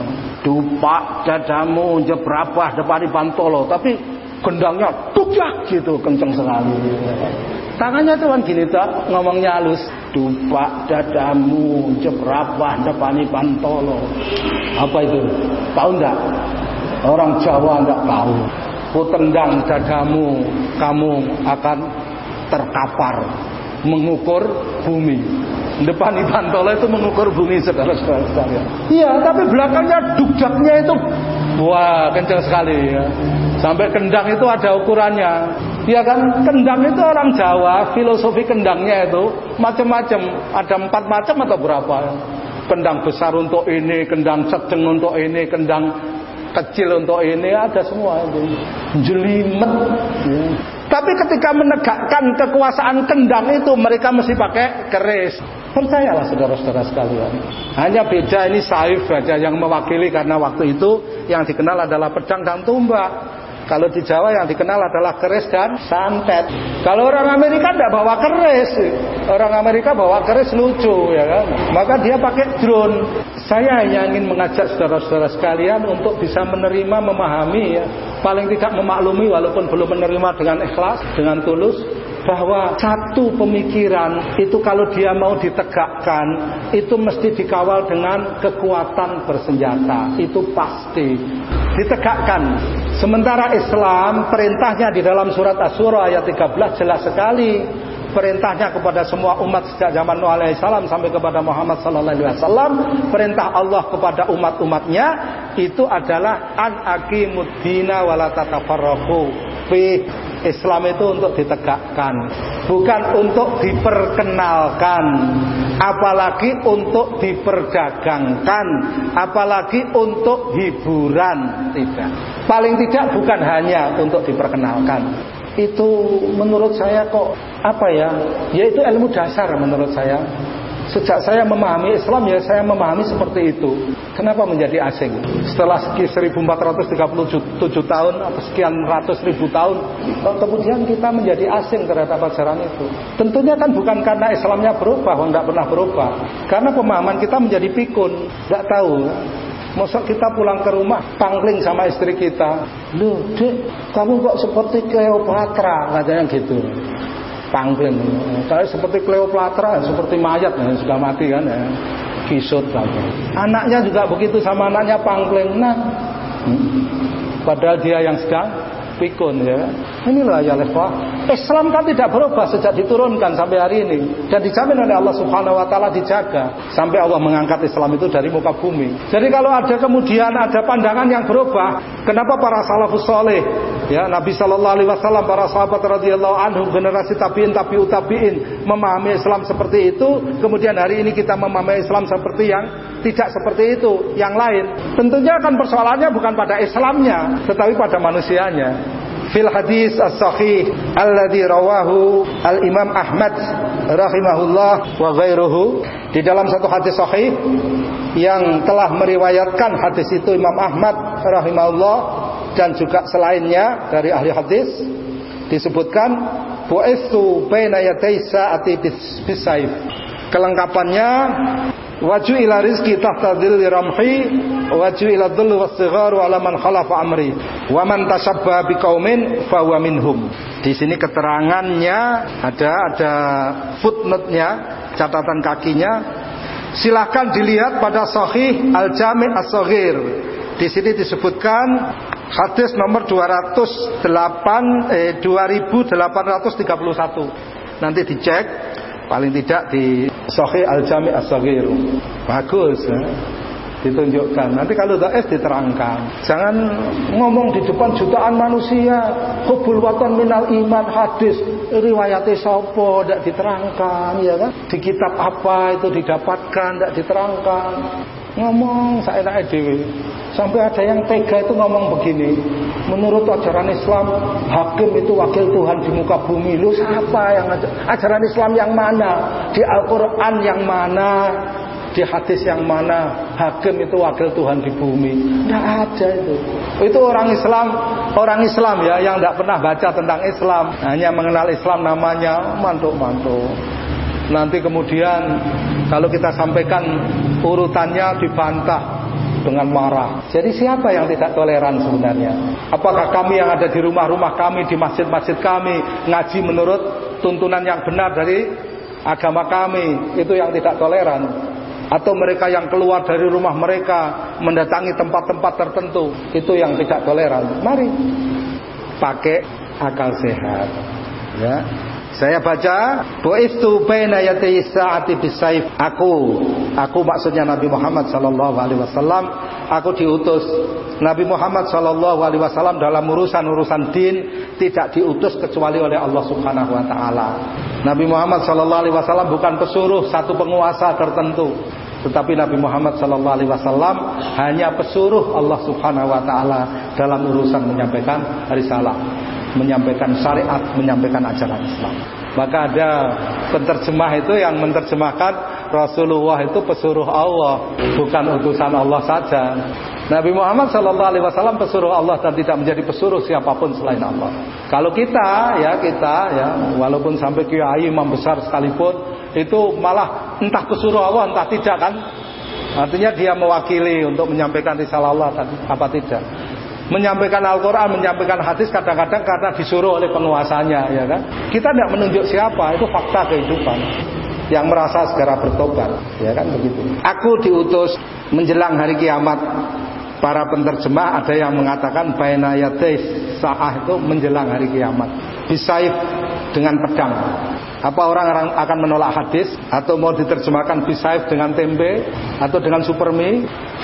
dupak dadamu jebrabah depani bantolo, tapi gendangnya tukyak gitu, kencang sekali. Tangannya cuman gini toh, ngomongnya halus, dupak dadamu jebrabah depani bantolo. Apa itu? Tahu enggak? Orang Jawa enggak tahu. Ku tendang dadamu, kamu akan terkapar, mengukur bumi. Depan Ibantolo itu mengukur bumi, saudara-saudara sekalian. Iya, tapi belakangnya dugdaknya itu wah, kencang sekali ya. Sampai kendang itu ada ukurannya. Iya kan? Kendang itu orang Jawa, filosofi kendangnya itu macam-macam. Ada empat macam atau berapa? Kendang besar untuk ini, kendang sedang untuk ini, kendang kecil untuk ini, ada semua itu. Jelimet ya. Tapi ketika menegakkan kekuasaan kendang itu, mereka mesti pakai keris. Percayalah saudara-saudara sekalian. Hanya beda ini saif saja yang mewakili, karena waktu itu yang dikenal adalah pedang dan tombak. Kalau di Jawa yang dikenal adalah keris dan santet. Kalau orang Amerika tidak bawa keris. Orang Amerika bawa keris lucu, ya kan? Maka dia pakai drone. Saya hanya ingin mengajak saudara-saudara sekalian untuk bisa menerima, memahami, ya, paling tidak memaklumi walaupun belum menerima dengan ikhlas, dengan tulus, bahwa satu pemikiran itu kalau dia mau ditegakkan itu mesti dikawal dengan kekuatan bersenjata. Itu pasti ditegakkan. Sementara Islam perintahnya di dalam surat Asy-Syura ayat tiga belas jelas sekali. Perintahnya kepada semua umat sejak zaman Nuh alaihi salam sampai kepada Muhammad sallallahu alaihi wasallam, perintah Allah kepada umat-umatnya itu adalah an aqimuddina wala tatafarraqu. Islam itu untuk ditegakkan, bukan untuk diperkenalkan, apalagi untuk diperdagangkan, apalagi untuk hiburan. Tidak. Paling tidak bukan hanya untuk diperkenalkan. Itu menurut saya kok apa ya? Yaitu ilmu dasar menurut saya. Sejak saya memahami Islam, ya saya memahami seperti itu. Kenapa menjadi asing? Setelah seribu empat ratus tiga puluh tujuh tahun atau sekian ratus ribu tahun, kemudian kita menjadi asing terhadap ajaran itu. Tentunya kan bukan karena Islamnya berubah, tidak pernah berubah. Karena pemahaman kita menjadi pikun, tidak tahu. Masa kita pulang ke rumah pangling sama istri kita, loh dek, kamu kok seperti Cleopatra, katanya gitu. Pangling, saya seperti Cleopatra, seperti mayat ya, sudah mati kan ya, kisut saja. Anaknya juga begitu sama anaknya pangling, nah, padahal dia yang sedang pikun ya. Inilah ya lefa. Islam kan tidak berubah sejak diturunkan sampai hari ini, dan dijamin oleh Allah Subhanahu wa taala dijaga sampai Allah mengangkat Islam itu dari muka bumi. Jadi kalau ada kemudian ada pandangan yang berubah, kenapa para salafus saleh ya, Nabi sallallahu alaihi wasallam, para sahabat radhiyallahu anhum, generasi tabi'in, tabi'ut tabi'in memahami Islam seperti itu, kemudian hari ini kita memahami Islam seperti yang tidak seperti itu, yang lain. Tentunya kan persoalannya bukan pada Islamnya, tetapi pada manusianya. fil hadis as-sahih alladzi rawahu al-Imam Ahmad rahimahullah wa ghairuhu, di dalam satu hadis sahih yang telah meriwayatkan hadis itu Imam Ahmad rahimahullah dan juga selainnya dari ahli hadis, disebutkan bu'istu baina yaday sa'ati bisayf. Kelengkapannya, waju ila rizki tahta dhilli ramhi, waju ila dhulli was-sigharu ala man khalafa amri, wa man tashabbaha biqaumin fa huwa minhum. Di sini keterangannya ada ada footnote-nya, catatan kakinya. Silahkan dilihat pada Sahih Al-Jami' As-Shaghir. Di sini disebutkan hadis nomor dua ratus delapan eh dua ribu delapan ratus tiga puluh satu. Nanti dicek, paling tidak di Sahih Al-Jami' As-Shaghir. Bagus ya. Ditunjukkan. Nanti kalau dhaif diterangkan. Jangan ngomong di depan jutaan manusia, hubul watan minal iman, hadis riwayatnya sapa ndak diterangkan, ya kan? Di kitab apa itu didapatkan ndak diterangkan. Ngomong saenake dhewe. Sampai ada yang tega itu ngomong begini, menurut ajaran Islam hakim itu wakil Tuhan di muka bumi. Lu siapa yang ajaran Islam yang mana? Di Al-Quran yang mana? Di hadis yang mana hakim itu wakil Tuhan di bumi? Tidak ada itu. Itu orang Islam, orang Islam ya yang tidak pernah baca tentang Islam, hanya mengenal Islam namanya, mantuk-mantuk. Nanti kemudian kalau kita sampaikan urutannya dibantah dengan marah. Jadi siapa yang tidak toleran sebenarnya? Apakah kami yang ada di rumah-rumah kami, di masjid-masjid kami ngaji menurut tuntunan yang benar dari agama kami, itu yang tidak toleran? Atau mereka yang keluar dari rumah mereka mendatangi tempat-tempat tertentu, itu yang tidak toleran? Mari pakai akal sehat ya. Saya baca, bu'istu baina yaday sa'ati bisayf. Aku, aku maksudnya Nabi Muhammad sallallahu alaihi wasallam, aku diutus. Nabi Muhammad sallallahu alaihi wasallam dalam urusan-urusan din tidak diutus kecuali oleh Allah Subhanahu wa taala. Nabi Muhammad sallallahu alaihi wasallam bukan pesuruh satu penguasa tertentu, tetapi Nabi Muhammad sallallahu alaihi wasallam hanya pesuruh Allah Subhanahu wa taala dalam urusan menyampaikan risalah, menyampaikan syariat, menyampaikan ajaran Islam. Maka ada penterjemah itu yang menerjemahkan Rasulullah itu pesuruh Allah, bukan utusan Allah saja. Nabi Muhammad sallallahu alaihi wasallam pesuruh Allah dan tidak menjadi pesuruh siapapun selain Allah. Kalau kita ya kita ya walaupun sampai kiai imam besar sekalipun, itu malah entah pesuruh Allah entah tidak kan. Artinya dia mewakili untuk menyampaikan risalah Allah apa tidak. Menyampaikan Al-Quran, menyampaikan hadis kadang-kadang karena disuruh oleh penguasanya, ya kan? Kita tidak menunjuk siapa, itu fakta kehidupan. Yang merasa segera bertobat, ya kan begitu. Aku diutus menjelang hari kiamat. Para penterjemah ada yang mengatakan baina yaday sa'ah itu menjelang hari kiamat. Bisayf dengan pedang. Apa orang akan menolak hadis? Atau mau diterjemahkan bisayf dengan tempe? Atau dengan supermie?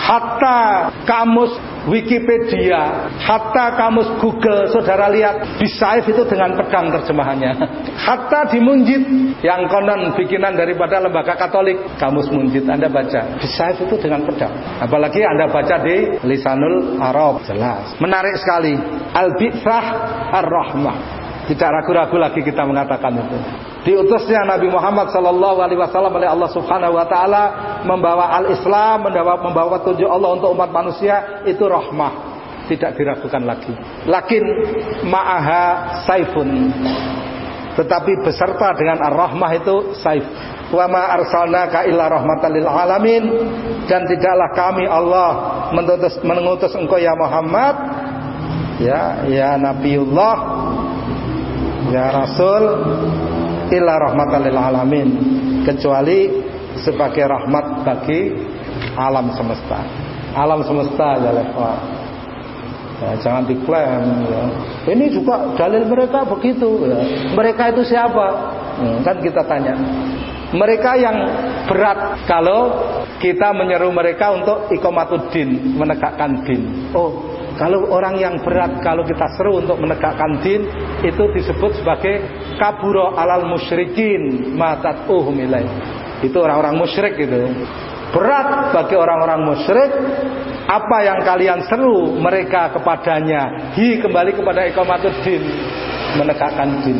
Hatta kamus Wikipedia, hatta kamus Google, saudara lihat bisayf itu dengan pedang terjemahannya. Hatta di Munjid yang konon bikinan daripada lembaga Katolik, kamus Munjid Anda baca, bisayf itu dengan pedang. Apalagi Anda baca di Lisanul Arab, jelas. Menarik sekali. Al-Bi'tsah Ar-Rahmah. Tidak ragu-ragu lagi kita mengatakan itu. Diutusnya Nabi Muhammad sallallahu alaihi wasallam oleh Allah Subhanahu wa taala membawa al-Islam, membawa membawa petunjuk Allah untuk umat manusia, itu rahmah. Tidak diragukan lagi. Lakin ma'aha saifun. Tetapi beserta dengan ar-rahmah itu saif. Wa ma arsalnaka illa rahmatan lil alamin, dan tidaklah kami Allah mengutus, mengutus engkau ya Muhammad ya ya Nabiullah ya Rasul illa rahmatan lil alamin, kecuali sebagai rahmat bagi alam semesta. Alam semesta ya lepas. Ya, jangan diklaim ya. Ini juga dalil mereka begitu ya. Mereka itu siapa? Hmm, kan kita tanya. Mereka yang berat kalau kita menyeru mereka untuk iqamatuddin, menegakkan din. Oh, kalau orang yang berat kalau kita seru untuk menegakkan din, itu disebut sebagai kabura alal musyrikin matat'uhum ilaih. Itu orang-orang musyrik itu. Berat bagi orang-orang musyrik Apa yang kalian seru mereka kepadanya? Hi, kembali kepada iqamatuddin, menegakkan din.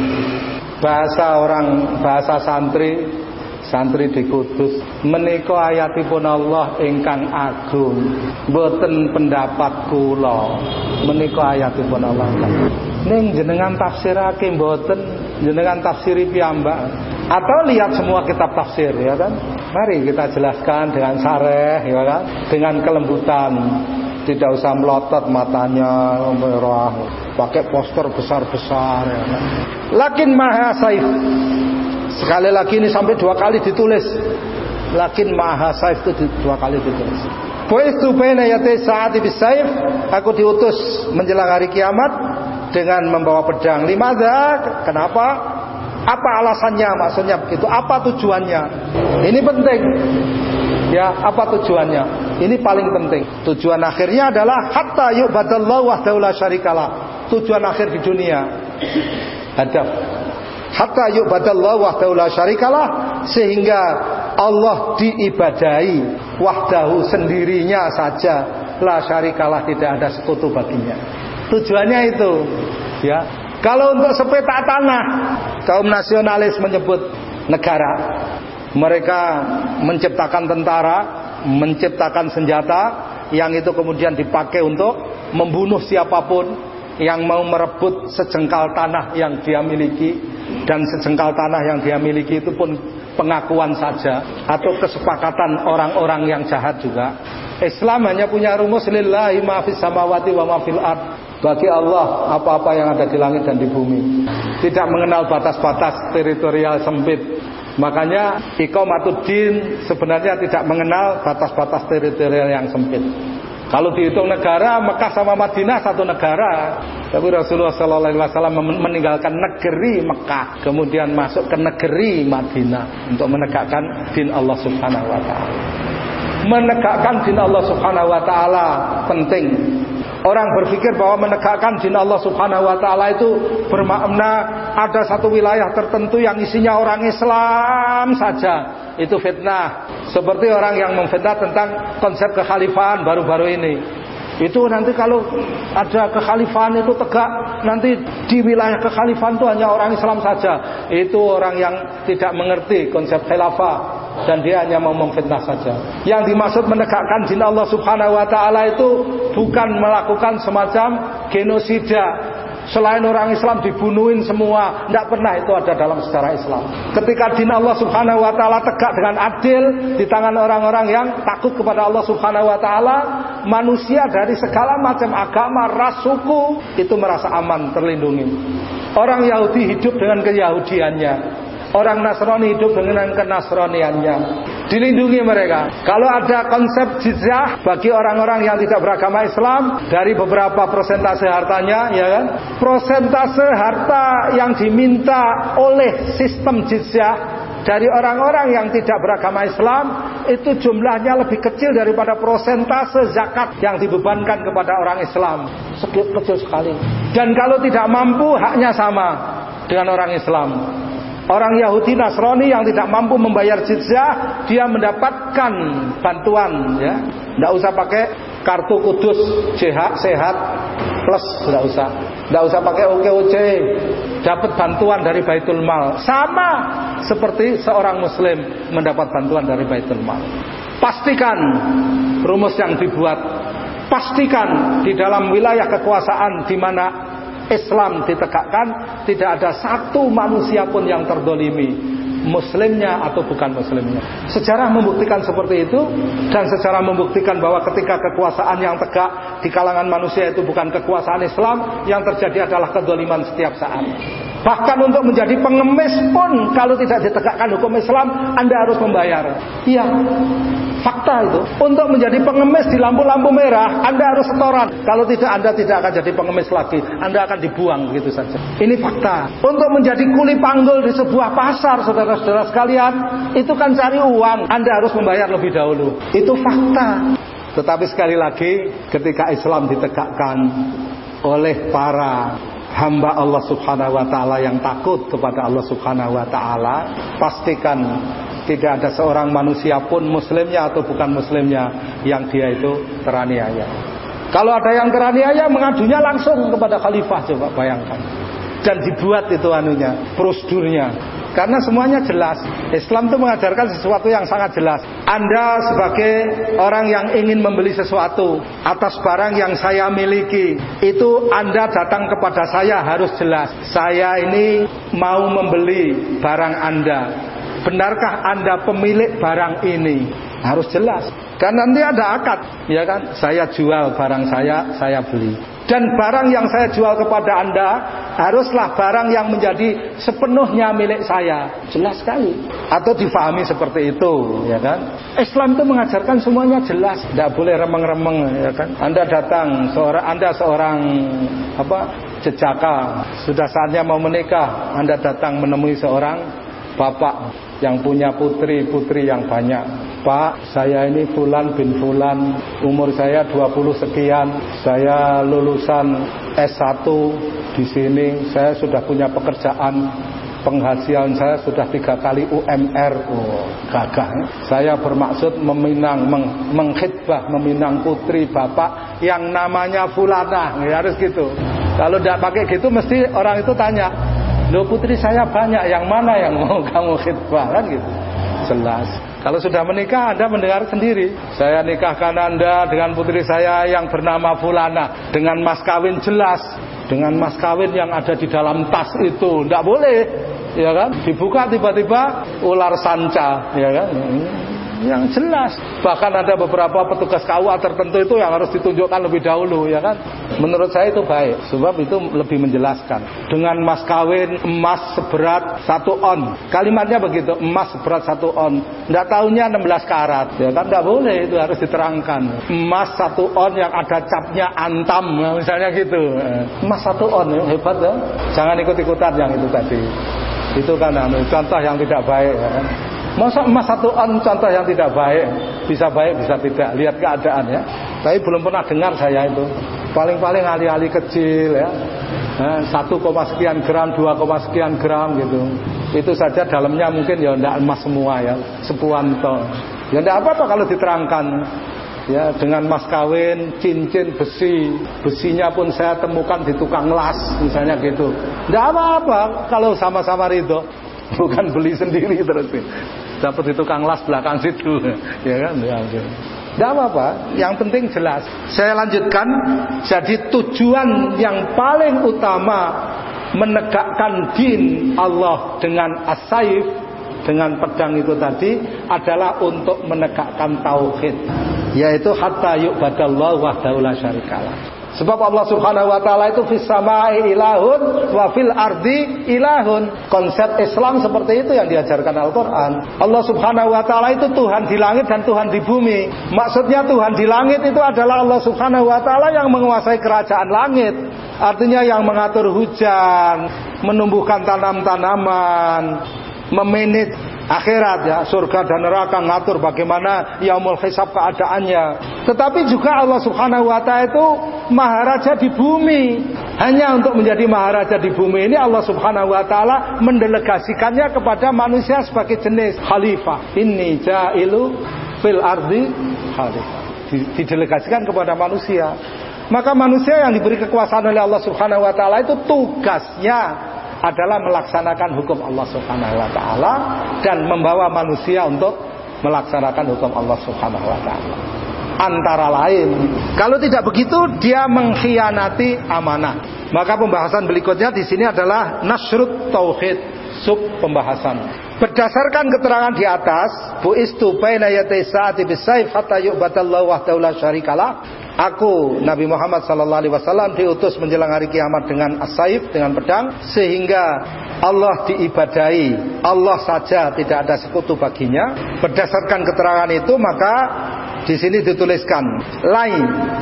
Bahasa orang, bahasa santri, santri di Kudus, menika ayatipun Allah ingkang agung, boten pendapat kula, menika ayatipun Allah. Ning jenengan tafsirake mboten, jenengan tafsiri piyambak atau lihat semua kitab tafsir, ya kan? Mari kita jelaskan dengan sareh, ya kan? Dengan kelembutan, tidak usah melotot matanya merah, pakai poster besar-besar, ya kan? Lakin maha saif. Sekali lagi ini sampai dua kali ditulis. Lakin maha saif itu dua kali ditulis. Buistu baina yati saati bisaif, aku diutus menjelang hari kiamat dengan membawa pedang. Limadza? Kenapa? Apa alasannya? Maksudnya begitu. Apa tujuannya? Ini penting. Ya, apa tujuannya? Ini paling penting. Tujuan akhirnya adalah hatta yu'badallahu wahdahu la syarikalah. Tujuan akhir di dunia. Hadaf. Hatta yu'badallahu wahdahu la syarikalah, sehingga Allah diibadahi wahdahu, sendirinya saja, la syarikalah, tidak ada sekutu baginya. Tujuannya itu, ya. Kalau untuk sepetak tanah, kaum nasionalis menyebut negara. Mereka menciptakan tentara, menciptakan senjata yang itu kemudian dipakai untuk membunuh siapapun yang mau merebut sejengkal tanah yang dia miliki. Dan sejengkal tanah yang dia miliki itu pun pengakuan saja atau kesepakatan orang-orang yang jahat juga. Islam hanya punya rumus lillahi ma fis samawati wa ma fil ard. Bagi Allah apa-apa yang ada di langit dan di bumi. Tidak mengenal batas-batas teritorial sempit. Makanya iqamatuddin sebenarnya tidak mengenal batas-batas teritorial yang sempit. Kalau dihitung negara, Mekah sama Madinah satu negara. Tapi Rasulullah shallallahu alaihi wasallam meninggalkan negeri Mekah, kemudian masuk ke negeri Madinah untuk menegakkan din Allah Subhanahu wa taala. Menegakkan din Allah Subhanahu wa taala penting. Orang berpikir bahwa menegakkan din Allah Subhanahu wa taala itu bermakna ada satu wilayah tertentu yang isinya orang Islam saja. Itu fitnah. Seperti orang yang memfitnah tentang konsep kekhalifahan baru-baru ini. Itu nanti kalau ada kekhalifahan itu tegak, nanti di wilayah kekhalifahan itu hanya orang Islam saja. Itu orang yang tidak mengerti konsep khilafah dan dia hanya mau memfitnah saja. Yang dimaksud menegakkan din Allah Subhanahu wa taala itu bukan melakukan semacam genosida. Selain orang Islam dibunuhin semua, tidak pernah itu ada dalam sejarah Islam. Ketika din Allah Subhanahu wa taala tegak dengan adil di tangan orang-orang yang takut kepada Allah Subhanahu wa taala, manusia dari segala macam agama, ras, suku itu merasa aman, terlindungi. Orang Yahudi hidup dengan keyahudiannya, orang Nasrani hidup dengan kenasraniannya, dilindungi mereka. Kalau ada konsep jizyah bagi orang-orang yang tidak beragama Islam, dari beberapa persentase hartanya, ya kan? Persentase harta yang diminta oleh sistem jizyah dari orang-orang yang tidak beragama Islam itu jumlahnya lebih kecil daripada persentase zakat yang dibebankan kepada orang Islam. Sedikit kecil sekali. Dan kalau tidak mampu, haknya sama dengan orang Islam. Orang Yahudi Nasrani yang tidak mampu membayar jizyah, dia mendapatkan bantuan, ya. Tidak usah pakai kartu kudus sehat, sehat plus, tidak usah. Tidak usah pakai O K O C. Dapat bantuan dari Baitul Mal. Sama seperti seorang muslim mendapat bantuan dari Baitul Mal. Pastikan rumus yang dibuat. Pastikan di dalam wilayah kekuasaan di mana Islam ditegakkan, tidak ada satu manusia pun yang terdolimi, muslimnya atau bukan muslimnya. Sejarah membuktikan seperti itu, dan sejarah membuktikan bahwa ketika kekuasaan yang tegak di kalangan manusia itu bukan kekuasaan Islam, yang terjadi adalah kedoliman setiap saat. Bahkan untuk menjadi pengemis pun, kalau tidak ditegakkan hukum Islam, Anda harus membayar. Iya, fakta itu. Untuk menjadi pengemis di lampu-lampu merah, Anda harus setoran. Kalau tidak, Anda tidak akan jadi pengemis lagi. Anda akan dibuang begitu saja. Ini fakta. Untuk menjadi kuli panggul di sebuah pasar, saudara-saudara sekalian, itu kan cari uang. Anda harus membayar lebih dahulu. Itu fakta. Tetapi sekali lagi, ketika Islam ditegakkan oleh para hamba Allah Subhanahu wa taala yang takut kepada Allah Subhanahu wa taala, pastikan Tidak ada seorang manusia pun, muslimnya atau bukan muslimnya, yang dia itu teraniaya. Kalau ada yang teraniaya, mengadunya langsung kepada khalifah, coba bayangkan. Dan dibuat itu anunya, prosedurnya. Karena semuanya jelas. Islam itu mengajarkan sesuatu yang sangat jelas. Anda sebagai orang yang ingin membeli sesuatu atas barang yang saya miliki, itu Anda datang kepada saya harus jelas. Saya ini mau membeli barang Anda. Benarkah Anda pemilik barang ini? Harus jelas. Karena nanti ada akad, ya kan? Saya jual barang saya, saya beli. Dan barang yang saya jual kepada Anda haruslah barang yang menjadi sepenuhnya milik saya. Jelas sekali. Atau difahami seperti itu, ya kan? Islam itu mengajarkan semuanya jelas, tidak boleh remeng-remeng, ya kan? Anda datang, seorang Anda seorang apa? jejaka, sudah saatnya mau menikah, Anda datang menemui seorang bapak yang punya putri-putri yang banyak. Pak, saya ini Fulan bin Fulan, umur saya dua puluh sekian, saya lulusan S satu di sini, saya sudah punya pekerjaan, penghasilan saya sudah tiga kali U M R. Oh, gagah. Saya bermaksud meminang, meng, mengkhidbah, meminang putri bapak yang namanya Fulanah, ya, harus gitu. Kalau tidak pakai gitu, mesti orang itu tanya, loh, putri saya banyak, yang mana yang mau kamu khidbah, kan gitu. Jelas. Kalau sudah menikah, Anda mendengar sendiri. Saya nikahkan Anda dengan putri saya yang bernama Fulana, dengan mas kawin jelas, dengan mas kawin yang ada di dalam tas itu. Tidak boleh, ya kan? Dibuka tiba-tiba ular sanca, ya kan? Yang jelas. Bahkan ada beberapa petugas K U A tertentu itu yang harus ditunjukkan lebih dahulu, ya kan? Menurut saya itu baik, sebab itu lebih menjelaskan. Dengan mas kawin emas seberat satu on, kalimatnya begitu, emas seberat satu on. Tidak tahunya enam belas karat, ya kan? Tidak boleh, itu harus diterangkan. Emas satu on yang ada capnya antam, misalnya gitu. Emas satu on, ya, hebat ya. Jangan ikut-ikutan yang itu tadi. Itu kan contoh yang tidak baik, ya kan? Masa emas satu on contoh yang tidak baik, bisa baik bisa tidak, lihat keadaan, ya. Tapi belum pernah dengar saya itu. Paling-paling ali-ali kecil, ya, satu koma sekian gram, dua koma sekian gram gitu. Itu saja dalamnya mungkin ya tidak emas semua, ya, sepuan toh. Ya tidak apa-apa kalau diterangkan, ya, dengan mas kawin, cincin besi, besinya pun saya temukan di tukang las, misalnya gitu. Tidak apa-apa kalau sama-sama ridho. Bukan beli sendiri terus dapat di tukang las belakang situ, ya kan? Ya, tidak apa-apa, yang penting jelas. Saya lanjutkan. Jadi tujuan yang paling utama menegakkan din Allah dengan as-saif, dengan pedang itu tadi, adalah untuk menegakkan tauhid, yaitu hatta yu'badallahu wahdahu la syarikalah. Sebab Allah Subhanahu wa taala itu fis samai ilahun wa fil ardi ilahun. Konsep Islam seperti itu yang diajarkan Al-Qur'an. Allah Subhanahu wa taala itu Tuhan di langit dan Tuhan di bumi. Maksudnya Tuhan di langit itu adalah Allah Subhanahu wa taala yang menguasai kerajaan langit. Artinya yang mengatur hujan, menumbuhkan tanam-tanaman, memanage akhirat, ya, surga dan neraka, ngatur bagaimana yaumul hisab keadaannya. Tetapi juga Allah Subhanahu wa taala itu maharaja di bumi. Hanya untuk menjadi maharaja di bumi ini Allah Subhanahu wa taala mendelegasikannya kepada manusia sebagai jenis khalifah. Inni ja'ilu fil ardi khalifah. Didelegasikan kepada manusia. Maka manusia yang diberi kekuasaan oleh Allah Subhanahu wa taala itu tugasnya adalah melaksanakan hukum Allah Subhanahu wa taala dan membawa manusia untuk melaksanakan hukum Allah Subhanahu wa taala. Antara lain, kalau tidak begitu dia mengkhianati amanah. Maka pembahasan berikutnya di sini adalah nasrut tauhid, sub pembahasan. Berdasarkan keterangan di atas, buistu baina yatai sa'ati bisayf hatta yu'badallahu wahdahu la syarikalah. Aku Nabi Muhammad sallallahu alaihi wasallam diutus menjelang hari kiamat dengan as-saif, dengan pedang, sehingga Allah diibadahi, Allah saja, tidak ada sekutu baginya. Berdasarkan keterangan itu, maka di sini dituliskan lain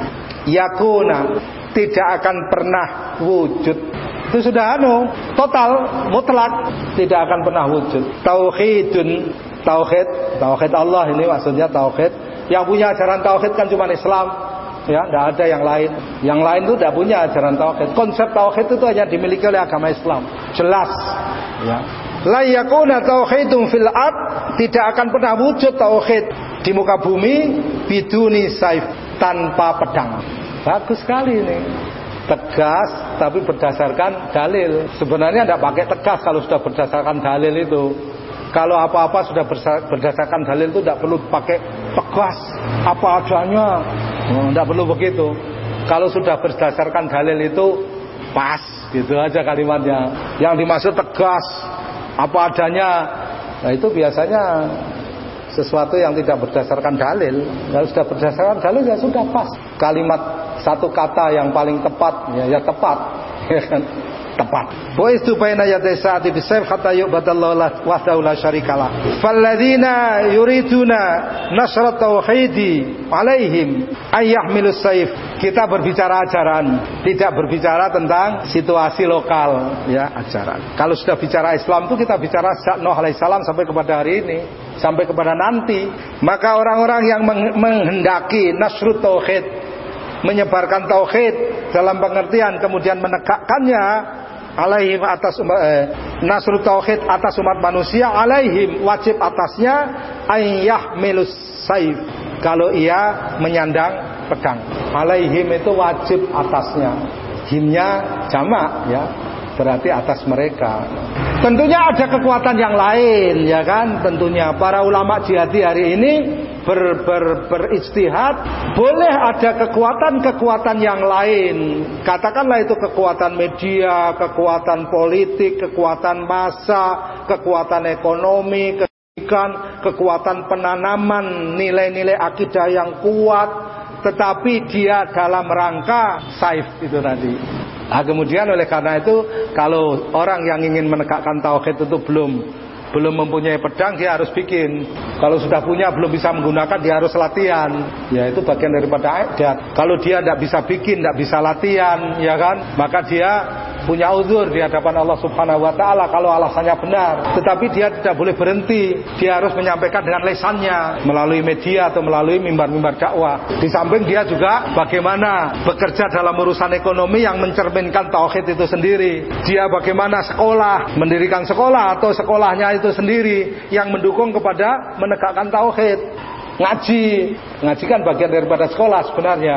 yakuna, tidak akan pernah wujud. Itu sudah anu total mutlak, tidak akan pernah wujud. Tauhidun, tauhid, tauhid Allah ini maksudnya tauhid. Yang punya ajaran tauhid kan cuma Islam, ya, tidak ada yang lain. Yang lain itu tidak punya ajaran tauhid. Konsep tauhid itu hanya dimiliki oleh agama Islam. Jelas, ya. La yakuna tauhidun fil ard, tidak akan pernah wujud tauhid di muka bumi biduni saif, tanpa pedang. Bagus sekali ini. Tegas tapi berdasarkan dalil. Sebenarnya tidak pakai tegas kalau sudah berdasarkan dalil itu. Kalau apa-apa sudah berdasarkan dalil itu tidak perlu pakai tegas apa adanya. Tidak perlu begitu. Kalau sudah berdasarkan dalil itu pas, gitu aja kalimatnya. Yang dimaksud tegas apa adanya, nah itu biasanya sesuatu yang tidak berdasarkan dalil. Kalau sudah berdasarkan dalil ya sudah pas. Kalimat satu kata yang paling tepat ya, ya tepat, ya kan? Tepat. Wa istu baina yaday saati bisayf hatta yu'badallahu wahdahu la syarikalah. Falladzina yuriduna nasrat tauhidi alaihim ayyahmilus sayf. Kita berbicara ajaran, tidak berbicara tentang situasi lokal, ya, ajaran. Kalau sudah bicara Islam itu kita bicara sejak Nuh alaihissalam sampai kepada hari ini, sampai kepada nanti. Maka orang-orang yang menghendaki nasrut tauhid, menyebarkan tauhid dalam pengertian kemudian menegakkannya alaihim atas eh, nasrut tauhid atas umat manusia, alaihim wajib atasnya ayyahmilus saif, kalau ia menyandang pedang. Alaihim itu wajib atasnya, himnya jamak ya, berarti atas mereka. Tentunya ada kekuatan yang lain ya kan. Tentunya para ulama jihadi hari ini ber, ber, berijtihad, boleh ada kekuatan-kekuatan yang lain. Katakanlah itu kekuatan media, kekuatan politik, kekuatan massa, kekuatan ekonomi, kekuatan, kekuatan penanaman nilai-nilai akidah yang kuat, tetapi dia dalam rangka saif itu tadi. Nah, kemudian oleh karena itu kalau orang yang ingin menegakkan tauhid itu belum belum mempunyai pedang, dia harus bikin. Kalau sudah punya belum bisa menggunakan, dia harus latihan. Ya itu bagian daripada adat. Kalau dia tidak bisa bikin, tidak bisa latihan, ya kan, maka dia punya uzur di hadapan Allah Subhanahu wa taala kalau alasannya benar. Tetapi dia tidak boleh berhenti. Dia harus menyampaikan dengan lesannya melalui media atau melalui mimbar-mimbar dakwah. Di samping dia juga bagaimana bekerja dalam urusan ekonomi yang mencerminkan tauhid itu sendiri. Dia bagaimana sekolah, mendirikan sekolah atau sekolahnya itu sendiri yang mendukung kepada menegakkan tauhid. Ngaji, ngaji kan bagian daripada sekolah sebenarnya.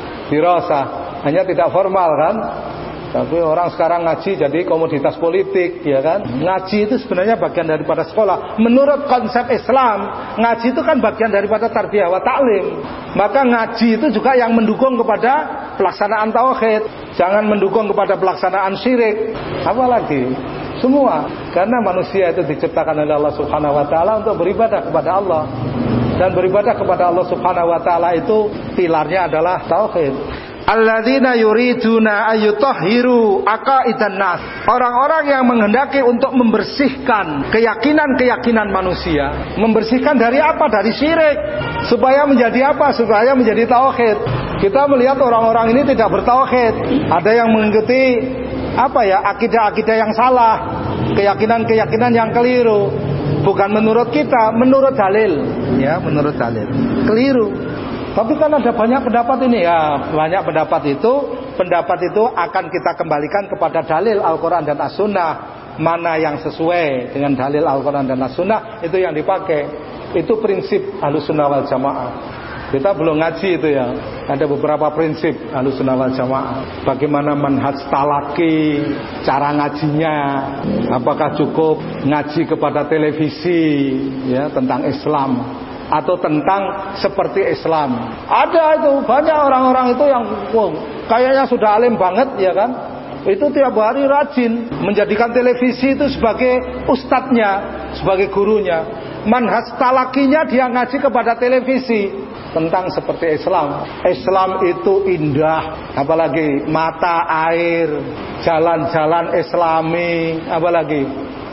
Dirasah, hanya tidak formal kan. Tapi orang sekarang ngaji jadi komoditas politik, ya kan? Ngaji itu sebenarnya bagian daripada sekolah. Menurut konsep Islam, ngaji itu kan bagian daripada tarbiyah wa ta'lim. Maka ngaji itu juga yang mendukung kepada pelaksanaan tauhid. Jangan mendukung kepada pelaksanaan syirik. Apalagi semua, karena manusia itu diciptakan oleh Allah Subhanahu wa taala untuk beribadah kepada Allah. Dan beribadah kepada Allah Subhanahu wa taala itu pilarnya adalah tauhid. Alladzina yuriduna ayyutahhiru aqaidan nas. Orang-orang yang menghendaki untuk membersihkan keyakinan-keyakinan manusia. Membersihkan dari apa? Dari syirik. Supaya menjadi apa? Supaya menjadi tauhid. Kita melihat orang-orang ini tidak bertauhid. Ada yang mengikuti apa ya? Akidah-akidah yang salah, keyakinan-keyakinan yang keliru. Bukan menurut kita, menurut dalil. Ya, menurut dalil. Keliru. Tapi kan ada banyak pendapat ini ya, banyak pendapat itu, pendapat itu akan kita kembalikan kepada dalil Al-Quran dan As-Sunnah. Mana yang sesuai dengan dalil Al-Quran dan As-Sunnah, itu yang dipakai. Itu prinsip Ahlussunnah wal Jamaah. Kita belum ngaji itu ya, ada beberapa prinsip Ahlussunnah wal Jamaah. Bagaimana manhaj talaki, cara ngajinya, apakah cukup ngaji kepada televisi ya tentang Islam, atau tentang seperti Islam. Ada itu, banyak orang-orang itu yang wow, kayaknya sudah alim banget ya kan. Itu tiap hari rajin menjadikan televisi itu sebagai ustadznya, sebagai gurunya. Manhaj talakinya dia ngaji kepada televisi tentang seperti Islam. Islam itu indah, apalagi mata air, jalan-jalan Islami, apalagi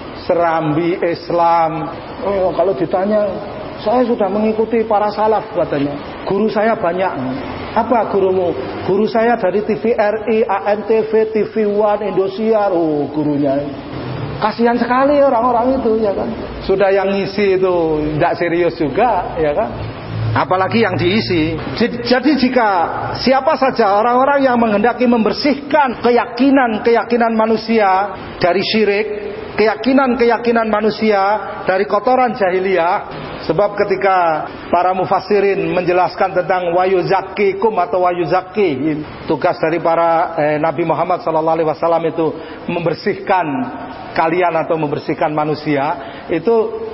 serambi Islam. Oh, kalau ditanya, saya sudah mengikuti para salaf katanya. Guru saya banyak. Apa gurumu? Guru saya dari T V R I, A N T V, T V One, Indosiar. Oh, gurunya. Kasihan sekali orang-orang itu ya kan. Sudah yang ngisi itu tidak serius juga ya kan. Apalagi yang diisi. Jadi jika siapa saja orang-orang yang menghendaki membersihkan keyakinan-keyakinan manusia dari syirik, keyakinan-keyakinan manusia dari kotoran jahiliyah. Sebab ketika para mufassirin menjelaskan tentang wayuzakikum atau wayuzaki, tugas dari para eh, Nabi Muhammad sallallahu alaihi wasallam itu membersihkan kalian atau membersihkan manusia, itu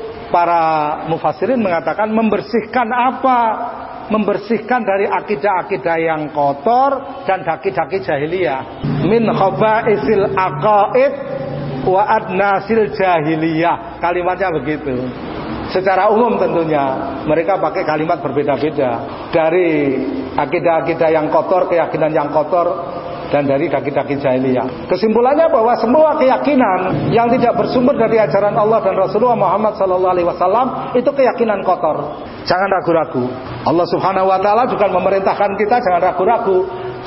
para mufassirin mengatakan membersihkan apa? Membersihkan dari akidah-akidah yang kotor dan daki-daki jahiliyah. Min khabaisil aqaid wa adnasil jahiliyah. Kalimatnya begitu. Secara umum tentunya mereka pakai kalimat berbeda-beda, dari akidah-akidah yang kotor, keyakinan yang kotor, dan dari daki-daki jahiliyah. Kesimpulannya bahwa semua keyakinan yang tidak bersumber dari ajaran Allah dan Rasulullah Muhammad sallallahu alaihi wasallam itu keyakinan kotor. Jangan ragu-ragu. Allah Subhanahu wa taala juga memerintahkan kita jangan ragu-ragu.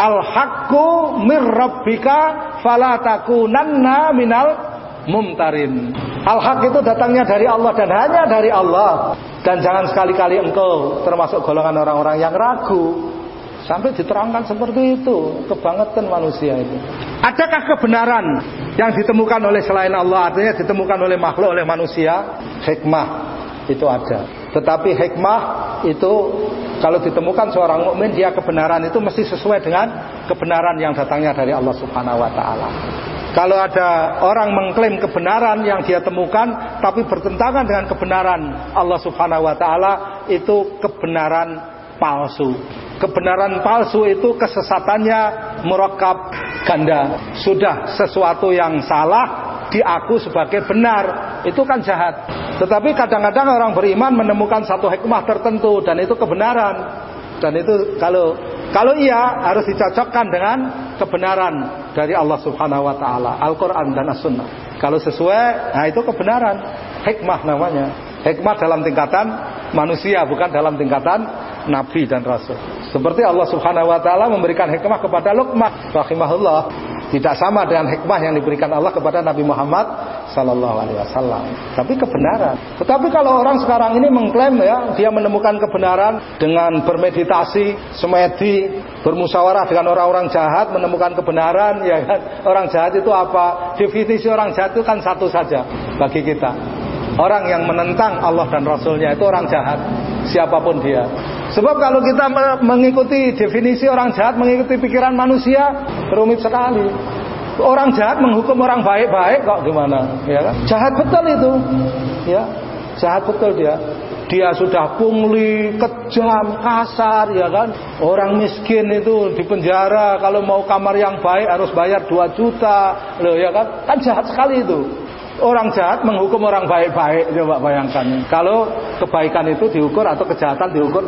Al-haqqu mir rabbika fala takunanna minal mumtarin. Al-haq itu datangnya dari Allah dan hanya dari Allah. Dan jangan sekali-kali engkau termasuk golongan orang-orang yang ragu. Sampai diterangkan seperti itu. Kebangetan manusia itu. Adakah kebenaran yang ditemukan oleh selain Allah, artinya ditemukan oleh makhluk, oleh manusia? Hikmah itu ada. Tetapi hikmah itu kalau ditemukan seorang mukmin, dia kebenaran itu mesti sesuai dengan kebenaran yang datangnya dari Allah Subhanahu wa taala. Kalau ada orang mengklaim kebenaran yang dia temukan tapi bertentangan dengan kebenaran Allah Subhanahu wa taala, itu kebenaran palsu. Kebenaran palsu itu kesesatannya murakkab, ganda. Sudah sesuatu yang salah diaku sebagai benar, itu kan jahat. Tetapi kadang-kadang orang beriman menemukan satu hikmah tertentu dan itu kebenaran. Dan itu kalau kalau iya harus dicocokkan dengan kebenaran dari Allah Subhanahu wa taala, Al-Qur'an dan As-Sunnah. Kalau sesuai, nah itu kebenaran. Hikmah namanya. Hikmah dalam tingkatan manusia, bukan dalam tingkatan nabi dan rasul. Seperti Allah Subhanahu wa taala memberikan hikmah kepada Luqman rahimahullah, tidak sama dengan hikmah yang diberikan Allah kepada Nabi Muhammad sallallahu alaihi wasallam. Tapi kebenaran. Tetapi kalau orang sekarang ini mengklaim ya, dia menemukan kebenaran dengan bermeditasi, semedi, bermusyawarah dengan orang-orang jahat, menemukan kebenaran, ya kan? Orang jahat itu apa? Definisi orang jahat itu kan satu saja bagi kita. Orang yang menentang Allah dan Rasulnya itu orang jahat, siapapun dia. Sebab kalau kita mengikuti definisi orang jahat, mengikuti pikiran manusia, rumit sekali. Orang jahat menghukum orang baik-baik kok gimana? Ya kan? Jahat betul itu, ya, jahat betul dia. Dia sudah pungli, kejam, kasar, ya kan? Orang miskin itu di penjara, kalau mau kamar yang baik harus bayar dua juta, loh ya kan? Kan jahat sekali itu. Orang jahat menghukum orang baik-baik, coba bayangkan. Kalau kebaikan itu diukur atau kejahatan diukur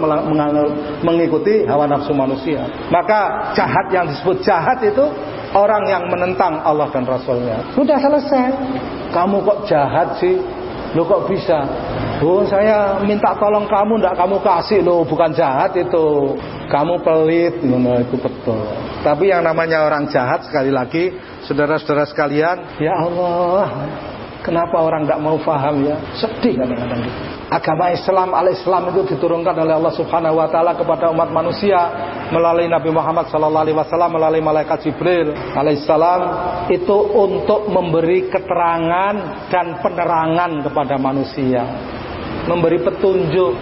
mengikuti hawa nafsu manusia. Maka jahat yang disebut jahat itu orang yang menentang Allah dan Rasulnya. Sudah selesai. Kamu kok jahat sih? Loh kok bisa? Oh saya minta tolong kamu, ndak kamu kasih. Loh bukan jahat itu. Kamu pelit, nah, itu betul. Tapi yang namanya orang jahat, sekali lagi, saudara-saudara sekalian, ya Allah, kenapa orang tidak mau paham ya? Sedih kadang-kadang gitu. Agama Islam, al-Islam itu diturunkan oleh Allah Subhanahu wa taala kepada umat manusia melalui Nabi Muhammad sallallahu alaihi wasallam, melalui malaikat Jibril alaihissalam, itu untuk memberi keterangan dan penerangan kepada manusia, memberi petunjuk,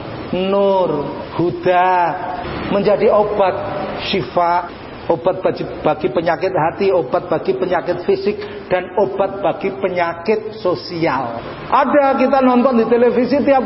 nur, huda, menjadi obat, syifa, obat bagi, bagi penyakit hati, obat bagi penyakit fisik, dan obat bagi penyakit sosial. Ada kita nonton di televisi tiap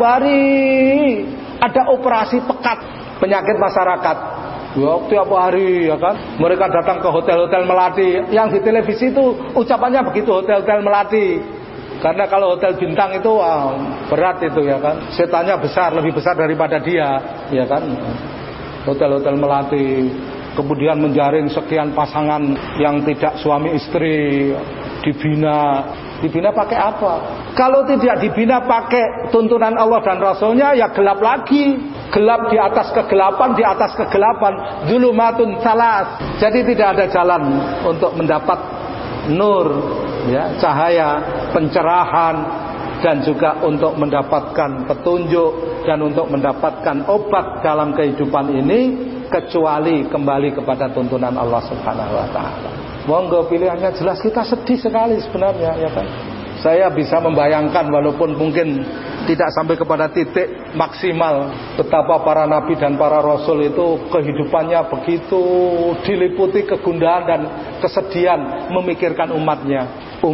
hari, ada operasi pekat penyakit masyarakat. Ya, tiap hari ya kan. Mereka datang ke hotel-hotel melati. Yang di televisi itu ucapannya begitu, hotel-hotel melati. Karena kalau hotel bintang itu wow, berat itu ya kan. Setannya besar, lebih besar daripada dia, ya kan. Hotel-hotel melati. Kemudian menjaring sekian pasangan yang tidak suami istri, dibina. Dibina pakai apa? Kalau tidak dibina pakai tuntunan Allah dan Rasulnya, ya gelap lagi. Gelap di atas kegelapan, di atas kegelapan. Dzulumatun salas. Jadi tidak ada jalan untuk mendapat nur, ya, cahaya, pencerahan, dan juga untuk mendapatkan petunjuk dan untuk mendapatkan obat dalam kehidupan ini, kecuali kembali kepada tuntunan Allah Subhanahu wa taala. Monggo pilihannya jelas, kita sedih sekali sebenarnya, ya kan? Saya bisa membayangkan walaupun mungkin tidak sampai kepada titik maksimal betapa para nabi dan para rasul itu kehidupannya begitu diliputi kegundahan dan kesedihan memikirkan umatnya.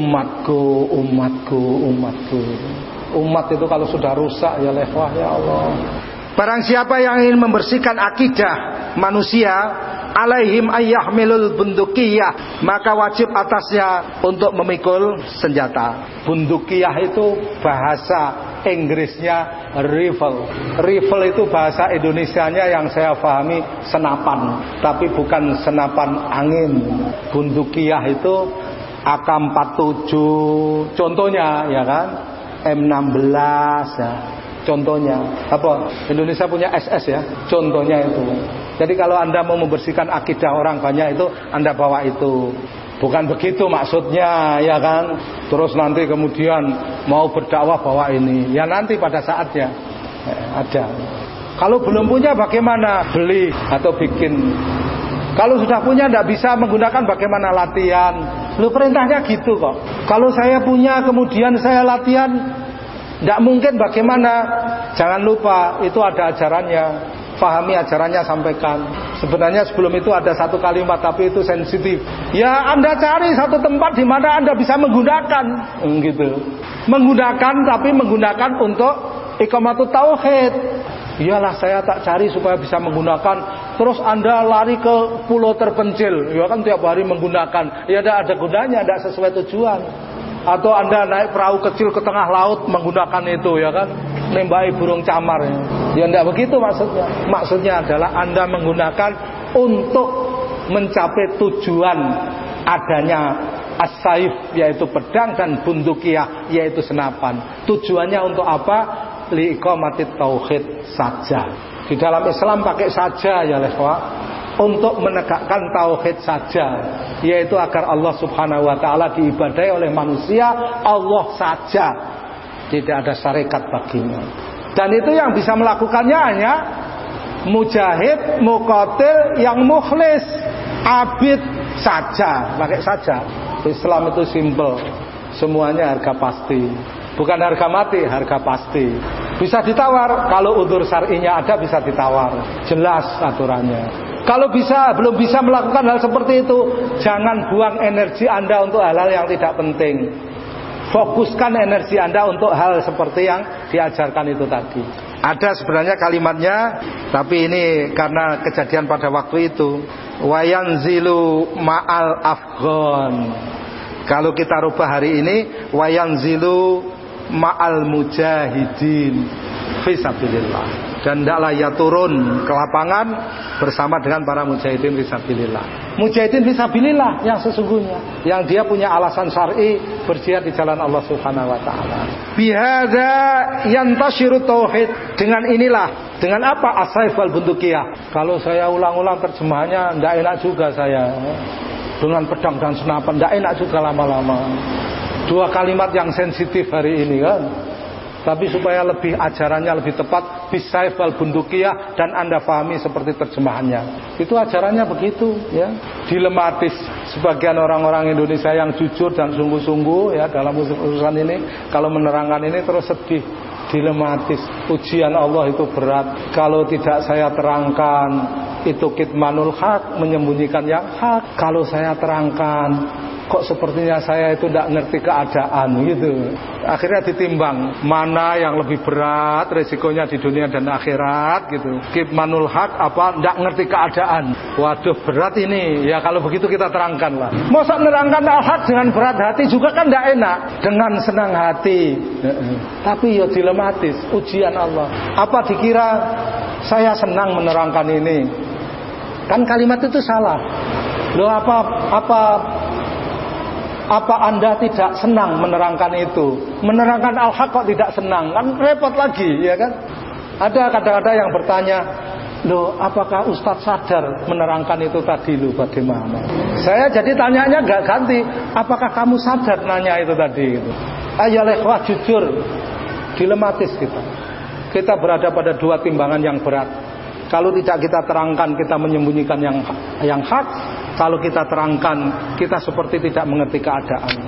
Umatku, umatku, umatku. Umat itu kalau sudah rusak ya lewah ya Allah. Barang siapa yang ingin membersihkan akidah manusia, alaihim ayyahmilul bundukiyah, maka wajib atasnya untuk memikul senjata. Bundukiyah itu bahasa Inggrisnya rifle. Rifle itu bahasa Indonesianya yang saya pahami senapan, tapi bukan senapan angin. Bundukiyah itu A K empat puluh tujuh contohnya ya kan, M enam belas ya. Contohnya apa? Indonesia punya S S ya. Contohnya itu. Jadi kalau Anda mau membersihkan akidah orang banyak itu, Anda bawa itu. Bukan begitu maksudnya ya kan. Terus nanti kemudian mau berdakwah bawa ini. Ya nanti pada saatnya eh, ada. Kalau belum punya bagaimana? Beli atau bikin. Kalau sudah punya tidak bisa menggunakan bagaimana? Latihan. Lu perintahnya gitu kok. Kalau saya punya kemudian saya latihan, tidak mungkin bagaimana? Jangan lupa itu ada ajarannya. Pahami ajarannya, sampaikan. Sebenarnya sebelum itu ada satu kalimat tapi itu sensitif. Ya Anda cari satu tempat di mana Anda bisa menggunakan, gitu. Menggunakan tapi menggunakan untuk iqamatut tauhid. Iyalah saya tak cari supaya bisa menggunakan. Terus Anda lari ke pulau terpencil, ya kan tiap hari menggunakan. Ya tidak ada gunanya, tidak sesuai tujuan. Atau Anda naik perahu kecil ke tengah laut menggunakan itu ya kan, nembaki burung camar ya. Ya tidak begitu maksudnya. Maksudnya adalah Anda menggunakan untuk mencapai tujuan adanya as-saif yaitu pedang dan bundukiyah yaitu senapan. Tujuannya untuk apa? Liiqamatit tauhid saja. Di dalam Islam pakai saja ya lehwa. Untuk menegakkan tauhid saja, yaitu agar Allah Subhanahu wa taala diibadahi oleh manusia, Allah saja. Tidak ada syarikat baginya. Dan itu yang bisa melakukannya hanya mujahid, muqatil yang mukhlis, abid saja, pakai saja. Islam itu simple. Semuanya harga pasti. Bukan harga mati, harga pasti. Bisa ditawar, kalau udzur syar'inya ada bisa ditawar. Jelas aturannya. Kalau bisa, belum bisa melakukan hal seperti itu, jangan buang energi Anda untuk hal-hal yang tidak penting. Fokuskan energi Anda untuk hal seperti yang diajarkan itu tadi. Ada sebenarnya kalimatnya, tapi ini karena kejadian pada waktu itu. Wayanzilu ma'al afghon. Kalau kita rubah hari ini, wayanzilu ma'al mujahidin fisabilillah. Dan hendaklah ia turun ke lapangan bersama dengan para mujahidin fisabilillah. Mujahidin fisabilillah yang sesungguhnya, yang dia punya alasan syar'i berjihad di jalan Allah Subhanahu wa taala. Bihadza yantashiru tauhid. Dengan inilah, dengan apa? As-saif wal bundukiyah. Kalau saya ulang-ulang terjemahannya enggak enak juga saya. Dengan pedang dan senapan enggak enak juga lama-lama. Dua kalimat yang sensitif hari ini kan. Tapi supaya lebih ajarannya lebih tepat, bisaif wal bundukiyah, dan Anda pahami seperti terjemahannya. Itu ajarannya begitu ya. Dilematis. Sebagian orang-orang Indonesia yang jujur dan sungguh-sungguh ya dalam urusan ini, kalau menerangkan ini terus sedih. Dilematis. Ujian Allah itu berat. Kalau tidak saya terangkan, itu kitmanul haq, menyembunyikan yang hak. Kalau saya terangkan, kok sepertinya saya itu tidak ngerti keadaan gitu. Akhirnya ditimbang mana yang lebih berat resikonya di dunia dan akhirat gitu. Kitmanul haq apa tidak ngerti keadaan. Waduh berat ini. Ya kalau begitu kita terangkan lah. Masa menerangkan al-haq dengan berat hati juga kan tidak enak. Dengan senang hati. Tapi ya dilematis. Ujian Allah. Apa dikira saya senang menerangkan ini? Kan kalimat itu salah. Loh apa apa Apa Anda tidak senang menerangkan itu? Menerangkan al-haq kok tidak senang? Kan repot lagi, ya kan? Ada kadang-kadang yang bertanya, loh, apakah Ustadz sadar menerangkan itu tadi, loh, bagaimana? Saya jadi tanyanya gak ganti, apakah kamu sadar nanya itu tadi? Gitu. Ayo lewat jujur, dilematis kita. Kita berada pada dua timbangan yang berat. Kalau tidak kita terangkan, kita menyembunyikan yang yang hak. Kalau kita terangkan, kita seperti tidak mengerti keadaan.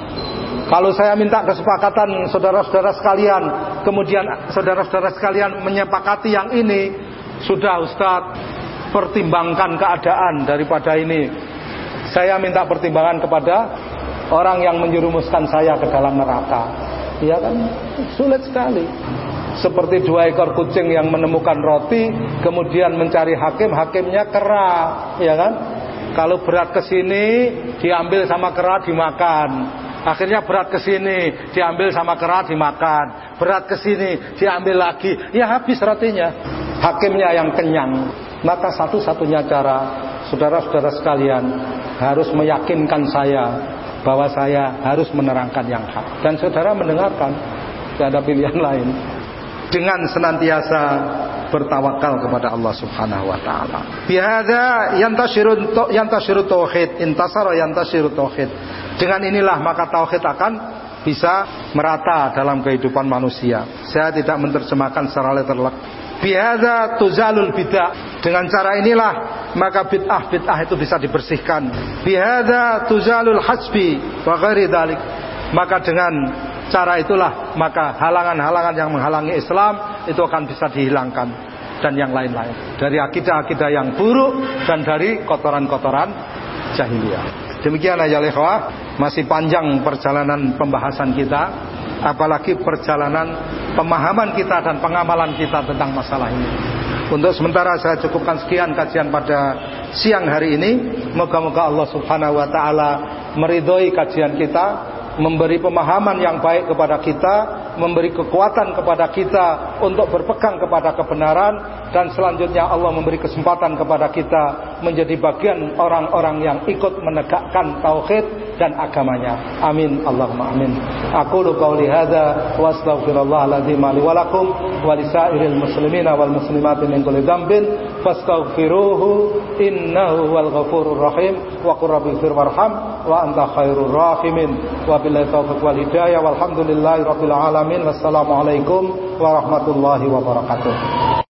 Kalau saya minta kesepakatan saudara-saudara sekalian, kemudian saudara-saudara sekalian menyepakati yang ini, sudah Ustadz, pertimbangkan keadaan daripada ini. Saya minta pertimbangan kepada orang yang menjerumuskan saya ke dalam neraka. Ya kan, sulit sekali. Seperti dua ekor kucing yang menemukan roti, kemudian mencari hakim, hakimnya kera, ya kan? Kalau berat ke sini, diambil sama kera dimakan. Akhirnya berat ke sini, diambil sama kera dimakan. Berat ke sini, diambil lagi, ya habis rotinya. Hakimnya yang kenyang. Maka satu-satunya cara, saudara-saudara sekalian, harus meyakinkan saya bahwa saya harus menerangkan yang hak. Dan saudara mendengarkan, tidak ada pilihan lain. Dengan senantiasa bertawakal kepada Allah Subhanahu wa taala. Bihadza yantashiru yantashiru tauhid, intasara yantashiru tauhid. Dengan inilah maka tauhid akan bisa merata dalam kehidupan manusia. Saya tidak menerjemahkan secara literal. Bihadza tuzalul bid'ah. Dengan cara inilah maka bid'ah-bid'ah itu bisa dibersihkan. Bihadza tuzalul hasbi wa ghairi dzalik. Maka dengan cara itulah maka halangan-halangan yang menghalangi Islam itu akan bisa dihilangkan, dan yang lain-lain dari akidah-akidah yang buruk dan dari kotoran-kotoran jahiliyah. Demikian aja ikhwah, masih panjang perjalanan pembahasan kita, apalagi perjalanan pemahaman kita dan pengamalan kita tentang masalah ini. Untuk sementara saya cukupkan sekian kajian pada siang hari ini. Moga-moga Allah Subhanahu wa taala meridhoi kajian kita, memberi pemahaman yang baik kepada kita, memberi kekuatan kepada kita untuk berpegang kepada kebenaran, dan selanjutnya Allah memberi kesempatan kepada kita menjadi bagian orang-orang yang ikut menegakkan tauhid dan agamanya. Amin Allahumma amin. Aqulu qouli hadza wa astaghfirullah alazim li wa lakum wa lisairil muslimina wal muslimati min kulli dzambin fastaghfiruhu innahu wal ghafurur rahim wa qur rabbighfir warham wa anta khairur rahimin. Wabillahi taufiq wal hidayah walhamdulillahi rabbil alamin. Wassalamualaikum warahmatullahi wabarakatuh.